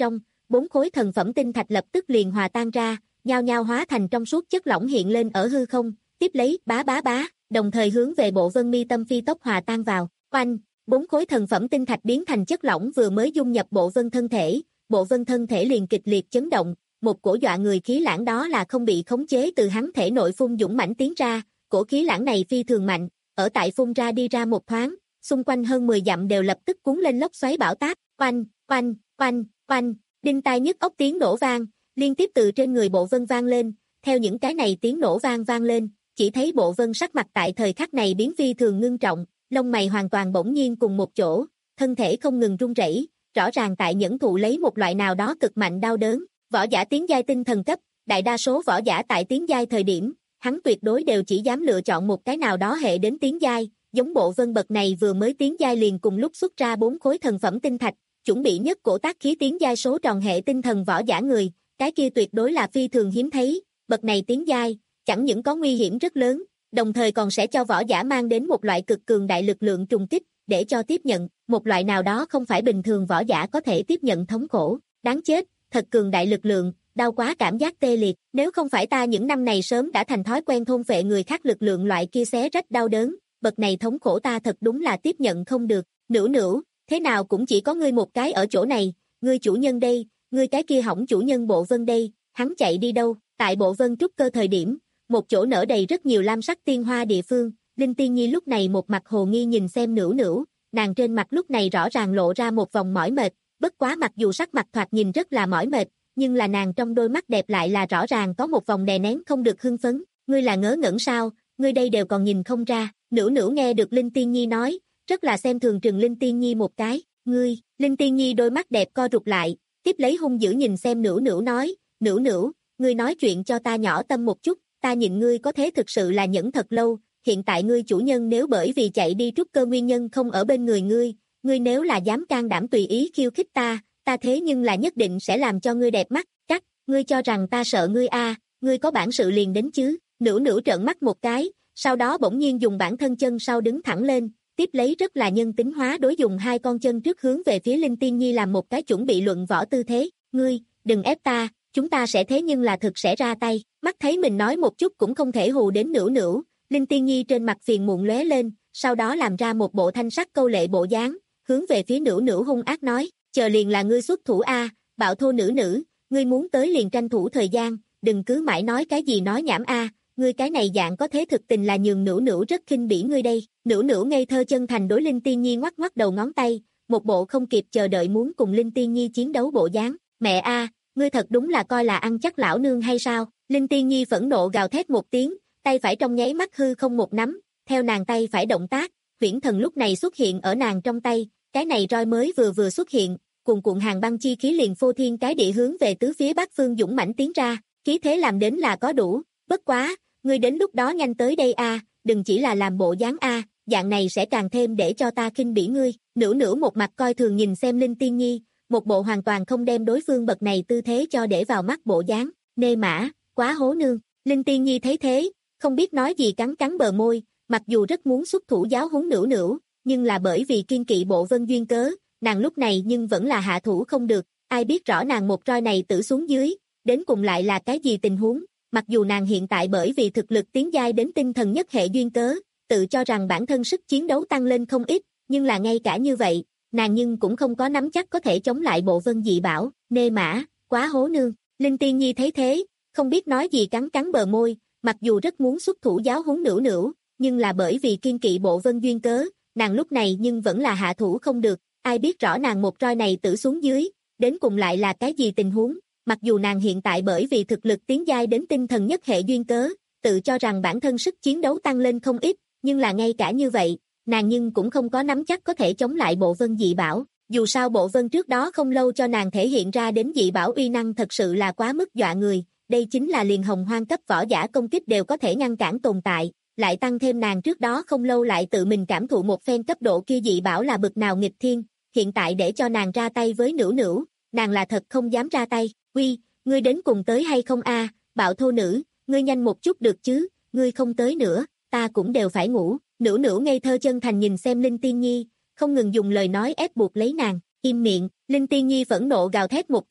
bốn khối thần phẩm tinh thạch lập tức liền hòa tan ra, nhao nhao hóa thành trong suốt chất lỏng hiện lên ở hư không, tiếp lấy bá bá bá, đồng thời hướng về Bộ Vân Mi Tâm phi tốc hòa tan vào. Oanh, bốn khối thần phẩm tinh thạch biến thành chất lỏng vừa mới dung nhập Bộ Vân thân thể, Bộ Vân thân thể liền kịch liệt chấn động, một cổ dọa người khí lãng đó là không bị khống chế từ hắn thể nội phun dũng mãnh tiến ra, cổ khí lãng này phi thường mạnh, ở tại phun ra đi ra một thoáng, xung quanh hơn mười dặm đều lập tức cuốn lên lốc xoáy bão táp, oanh, oanh, oanh, oanh, đinh tai nhức óc tiếng nổ vang, liên tiếp từ trên người Bộ Vân vang lên, theo những cái này tiếng nổ vang vang lên, chỉ thấy Bộ Vân sắc mặt tại thời khắc này biến phi thường ngưng trọng, lông mày hoàn toàn bỗng nhiên cùng một chỗ, thân thể không ngừng run rẩy, rõ ràng tại nhẫn thụ lấy một loại nào đó cực mạnh đau đớn. Võ giả tiến giai tinh thần cấp, đại đa số võ giả tại tiến giai thời điểm, hắn tuyệt đối đều chỉ dám lựa chọn một cái nào đó hệ đến tiến giai, giống Bộ Vân bậc này vừa mới tiến giai liền cùng lúc xuất ra bốn khối thần phẩm tinh thạch, chuẩn bị nhất cổ tác khí tiến giai số tròn hệ tinh thần võ giả người, cái kia tuyệt đối là phi thường hiếm thấy, bậc này tiến giai, chẳng những có nguy hiểm rất lớn, đồng thời còn sẽ cho võ giả mang đến một loại cực cường đại lực lượng trùng kích, để cho tiếp nhận, một loại nào đó không phải bình thường võ giả có thể tiếp nhận thống khổ, đáng chết, thật cường đại lực lượng, đau quá cảm giác tê liệt, nếu không phải ta những năm này sớm đã thành thói quen thôn phệ người khác lực lượng loại kia xé rách đau đớn, bậc này thống khổ ta thật đúng là tiếp nhận không được, nữu nữu, thế nào cũng chỉ có ngươi một cái ở chỗ này, ngươi chủ nhân đây, ngươi cái kia hỏng chủ nhân Bộ Vân đây, hắn chạy đi đâu, tại Bộ Vân trúc cơ thời điểm, một chỗ nở đầy rất nhiều lam sắc tiên hoa địa phương, Linh Tiên Nhi lúc này một mặt hồ nghi nhìn xem nữu nữu, nàng trên mặt lúc này rõ ràng lộ ra một vòng mỏi mệt, bất quá mặc dù sắc mặt thoạt nhìn rất là mỏi mệt, nhưng là nàng trong đôi mắt đẹp lại là rõ ràng có một vòng đè nén không được hưng phấn, ngươi là ngớ ngẩn sao, ngươi đây đều còn nhìn không ra, nữu nữu nghe được Linh Tiên Nhi nói, rất là xem thường trừng Linh Tiên Nhi một cái, ngươi, Linh Tiên Nhi đôi mắt đẹp co rụt lại, tiếp lấy hung dữ nhìn xem nữu nữu nói, nữu nữu, ngươi nói chuyện cho ta nhỏ tâm một chút, ta nhìn ngươi có thế thực sự là nhẫn thật lâu, hiện tại ngươi chủ nhân nếu bởi vì chạy đi trúc cơ nguyên nhân không ở bên người ngươi, ngươi nếu là dám can đảm tùy ý khiêu khích ta, ta thế nhưng là nhất định sẽ làm cho ngươi đẹp mắt, cắt, ngươi cho rằng ta sợ ngươi a, à, ngươi có bản sự liền đến chứ, nữu nữu trợn mắt một cái, sau đó bỗng nhiên dùng bản thân chân sau đứng thẳng lên, tiếp lấy rất là nhân tính hóa đối dùng hai con chân trước hướng về phía Linh Tiên Nhi làm một cái chuẩn bị luận võ tư thế, ngươi, đừng ép ta, chúng ta sẽ thế nhưng là thực sẽ ra tay, mắt thấy mình nói một chút cũng không thể hù đến nữu nữu, Linh Tiên Nhi trên mặt phiền muộn lóe lên, sau đó làm ra một bộ thanh sắc câu lệ bộ dáng, hướng về phía nữu nữu hung ác nói, chờ liền là ngươi xuất thủ a, bạo thô nữ nữ, ngươi muốn tới liền tranh thủ thời gian, đừng cứ mãi nói cái gì nói nhảm a, ngươi cái này dạng có thế thực tình là nhường nữu nữu rất khinh bỉ ngươi đây, nữu nữu ngây thơ chân thành đối Linh Tiên Nhi ngoắc ngoắc đầu ngón tay, một bộ không kịp chờ đợi muốn cùng Linh Tiên Nhi chiến đấu bộ dáng, mẹ a, ngươi thật đúng là coi là ăn chắc lão nương hay sao, Linh Tiên Nhi phẫn nộ gào thét một tiếng, tay phải trong nháy mắt hư không một nắm, theo nàng tay phải động tác, huyễn thần lúc này xuất hiện ở nàng trong tay, cái này roi mới vừa vừa xuất hiện, cuồn cuộn hàng băng chi khí liền phô thiên cái địa hướng về tứ phía bắc phương dũng mãnh tiến ra, khí thế làm đến là có đủ, bất quá, ngươi đến lúc đó nhanh tới đây a, đừng chỉ là làm bộ dáng a, dạng này sẽ càng thêm để cho ta khinh bỉ ngươi, nữu nữu một mặt coi thường nhìn xem Linh Tiên Nhi, một bộ hoàn toàn không đem đối phương bậc này tư thế cho để vào mắt bộ dáng, nê mã, quá hố nương, Linh Tiên Nhi thấy thế, không biết nói gì cắn cắn bờ môi, mặc dù rất muốn xuất thủ giáo huấn nữu nữu, nhưng là bởi vì kiên kỵ Bộ Vân duyên cớ, nàng lúc này nhưng vẫn là hạ thủ không được, ai biết rõ nàng một roi này tử xuống dưới, đến cùng lại là cái gì tình huống, mặc dù nàng hiện tại bởi vì thực lực tiến giai đến tinh thần nhất hệ duyên cớ, tự cho rằng bản thân sức chiến đấu tăng lên không ít, nhưng là ngay cả như vậy, nàng nhưng cũng không có nắm chắc có thể chống lại Bộ Vân dị bảo, nê mã, quá hố nương, Linh Tiên Nhi thấy thế, không biết nói gì cắn cắn bờ môi, mặc dù rất muốn xuất thủ giáo huấn nữu nữu, nhưng là bởi vì kiên kỵ Bộ Vân duyên cớ, nàng lúc này nhưng vẫn là hạ thủ không được, ai biết rõ nàng một roi này tử xuống dưới, đến cùng lại là cái gì tình huống, mặc dù nàng hiện tại bởi vì thực lực tiến giai đến tinh thần nhất hệ duyên cớ, tự cho rằng bản thân sức chiến đấu tăng lên không ít, nhưng là ngay cả như vậy, nàng nhưng cũng không có nắm chắc có thể chống lại Bộ Vân dị bảo, dù sao Bộ Vân trước đó không lâu cho nàng thể hiện ra đến dị bảo uy năng thật sự là quá mức dọa người, đây chính là liền hồng hoang cấp võ giả công kích đều có thể ngăn cản tồn tại, lại tăng thêm nàng trước đó không lâu lại tự mình cảm thụ một phen cấp độ kia dị bảo là bực nào nghịch thiên, hiện tại để cho nàng ra tay với nữu nữu, nàng là thật không dám ra tay, uy, ngươi đến cùng tới hay không a, bạo thô nữ, ngươi nhanh một chút được chứ, ngươi không tới nữa, ta cũng đều phải ngủ, nữu nữu ngây thơ chân thành nhìn xem Linh Tiên Nhi, không ngừng dùng lời nói ép buộc lấy nàng, im miệng, Linh Tiên Nhi phẫn nộ gào thét một tiếng,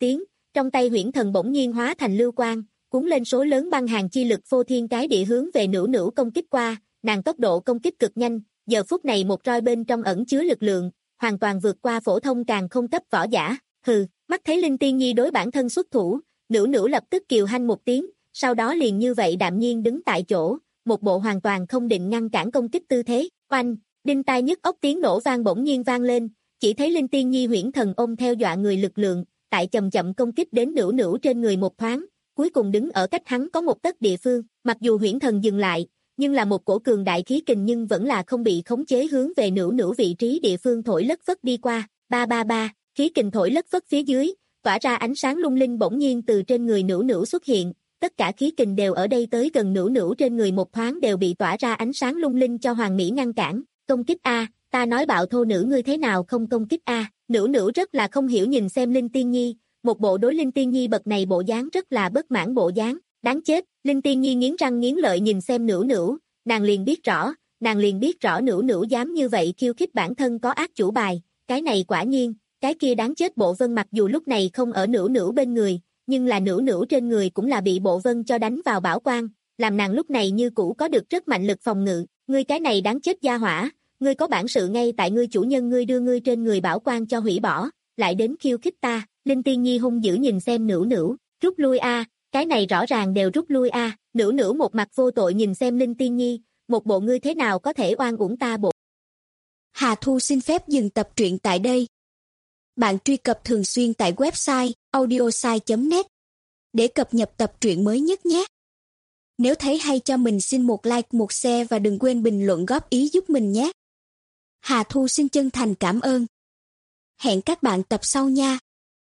trong tay huyễn thần bỗng nhiên hóa thành lưu quang, cuốn lên số lớn băng hàng chi lực phô thiên cái địa hướng về Nữu Nữu công kích qua, nàng tốc độ công kích cực nhanh, giờ phút này một roi bên trong ẩn chứa lực lượng, hoàn toàn vượt qua phổ thông càng không cấp võ giả. Hừ, mắt thấy Linh Tiên Nhi đối bản thân xuất thủ, Nữu Nữu lập tức kiều hanh một tiếng, sau đó liền như vậy đạm nhiên đứng tại chỗ, một bộ hoàn toàn không định ngăn cản công kích tư thế. Oanh, đinh tai nhức óc tiếng nổ vang bỗng nhiên vang lên, chỉ thấy Linh Tiên Nhi huyễn thần ôm theo dọa người lực lượng, tại chậm chậm công kích đến Nữu Nữu trên người một thoáng, cuối cùng đứng ở cách hắn có một tấc địa phương, mặc dù huyễn thần dừng lại, nhưng là một cổ cường đại khí kình nhưng vẫn là không bị khống chế hướng về Nữu Nữu vị trí địa phương thổi lất phất đi qua. Ba ba ba, khí kình thổi lất phất phía dưới, tỏa ra ánh sáng lung linh bỗng nhiên từ trên người Nữu Nữu xuất hiện, tất cả khí kình đều ở đây tới gần Nữu Nữu trên người một thoáng đều bị tỏa ra ánh sáng lung linh cho Hoàng Mỹ ngăn cản. Công kích a, ta nói bạo thô nữ ngươi thế nào không công kích a? Nữu Nữu rất là không hiểu nhìn xem Linh Tiên Nhi, một bộ đối Linh Tiên Nhi bậc này bộ dáng rất là bất mãn bộ dáng, đáng chết. Linh Tiên Nhi nghiến răng nghiến lợi nhìn xem Nữu Nữu, nàng liền biết rõ, nàng liền biết rõ Nữu Nữu dám như vậy khiêu khích bản thân có ác chủ bài, cái này quả nhiên, cái kia đáng chết Bộ Vân mặc dù lúc này không ở Nữu Nữu bên người, nhưng là Nữu Nữu trên người cũng là bị Bộ Vân cho đánh vào bảo quan, làm nàng lúc này như cũ có được rất mạnh lực phòng ngự, ngươi cái này đáng chết gia hỏa, ngươi có bản sự ngay tại ngươi chủ nhân ngươi đưa ngươi trên người bảo quan cho hủy bỏ, lại đến khiêu khích ta. Linh Tiên Nhi hung dữ nhìn xem Nữu Nữu, rút lui a, cái này rõ ràng đều rút lui a. Nữu Nữu một mặt vô tội nhìn xem Linh Tiên Nhi, một bộ ngươi thế nào có thể oan uổng ta bộ. Hà Thu xin phép dừng tập truyện tại đây. Bạn truy cập thường xuyên tại website audiosai chấm net để cập nhật tập truyện mới nhất nhé. Nếu thấy hay cho mình xin một like, một share và đừng quên bình luận góp ý giúp mình nhé. Hà Thu xin chân thành cảm ơn. Hẹn các bạn tập sau nha.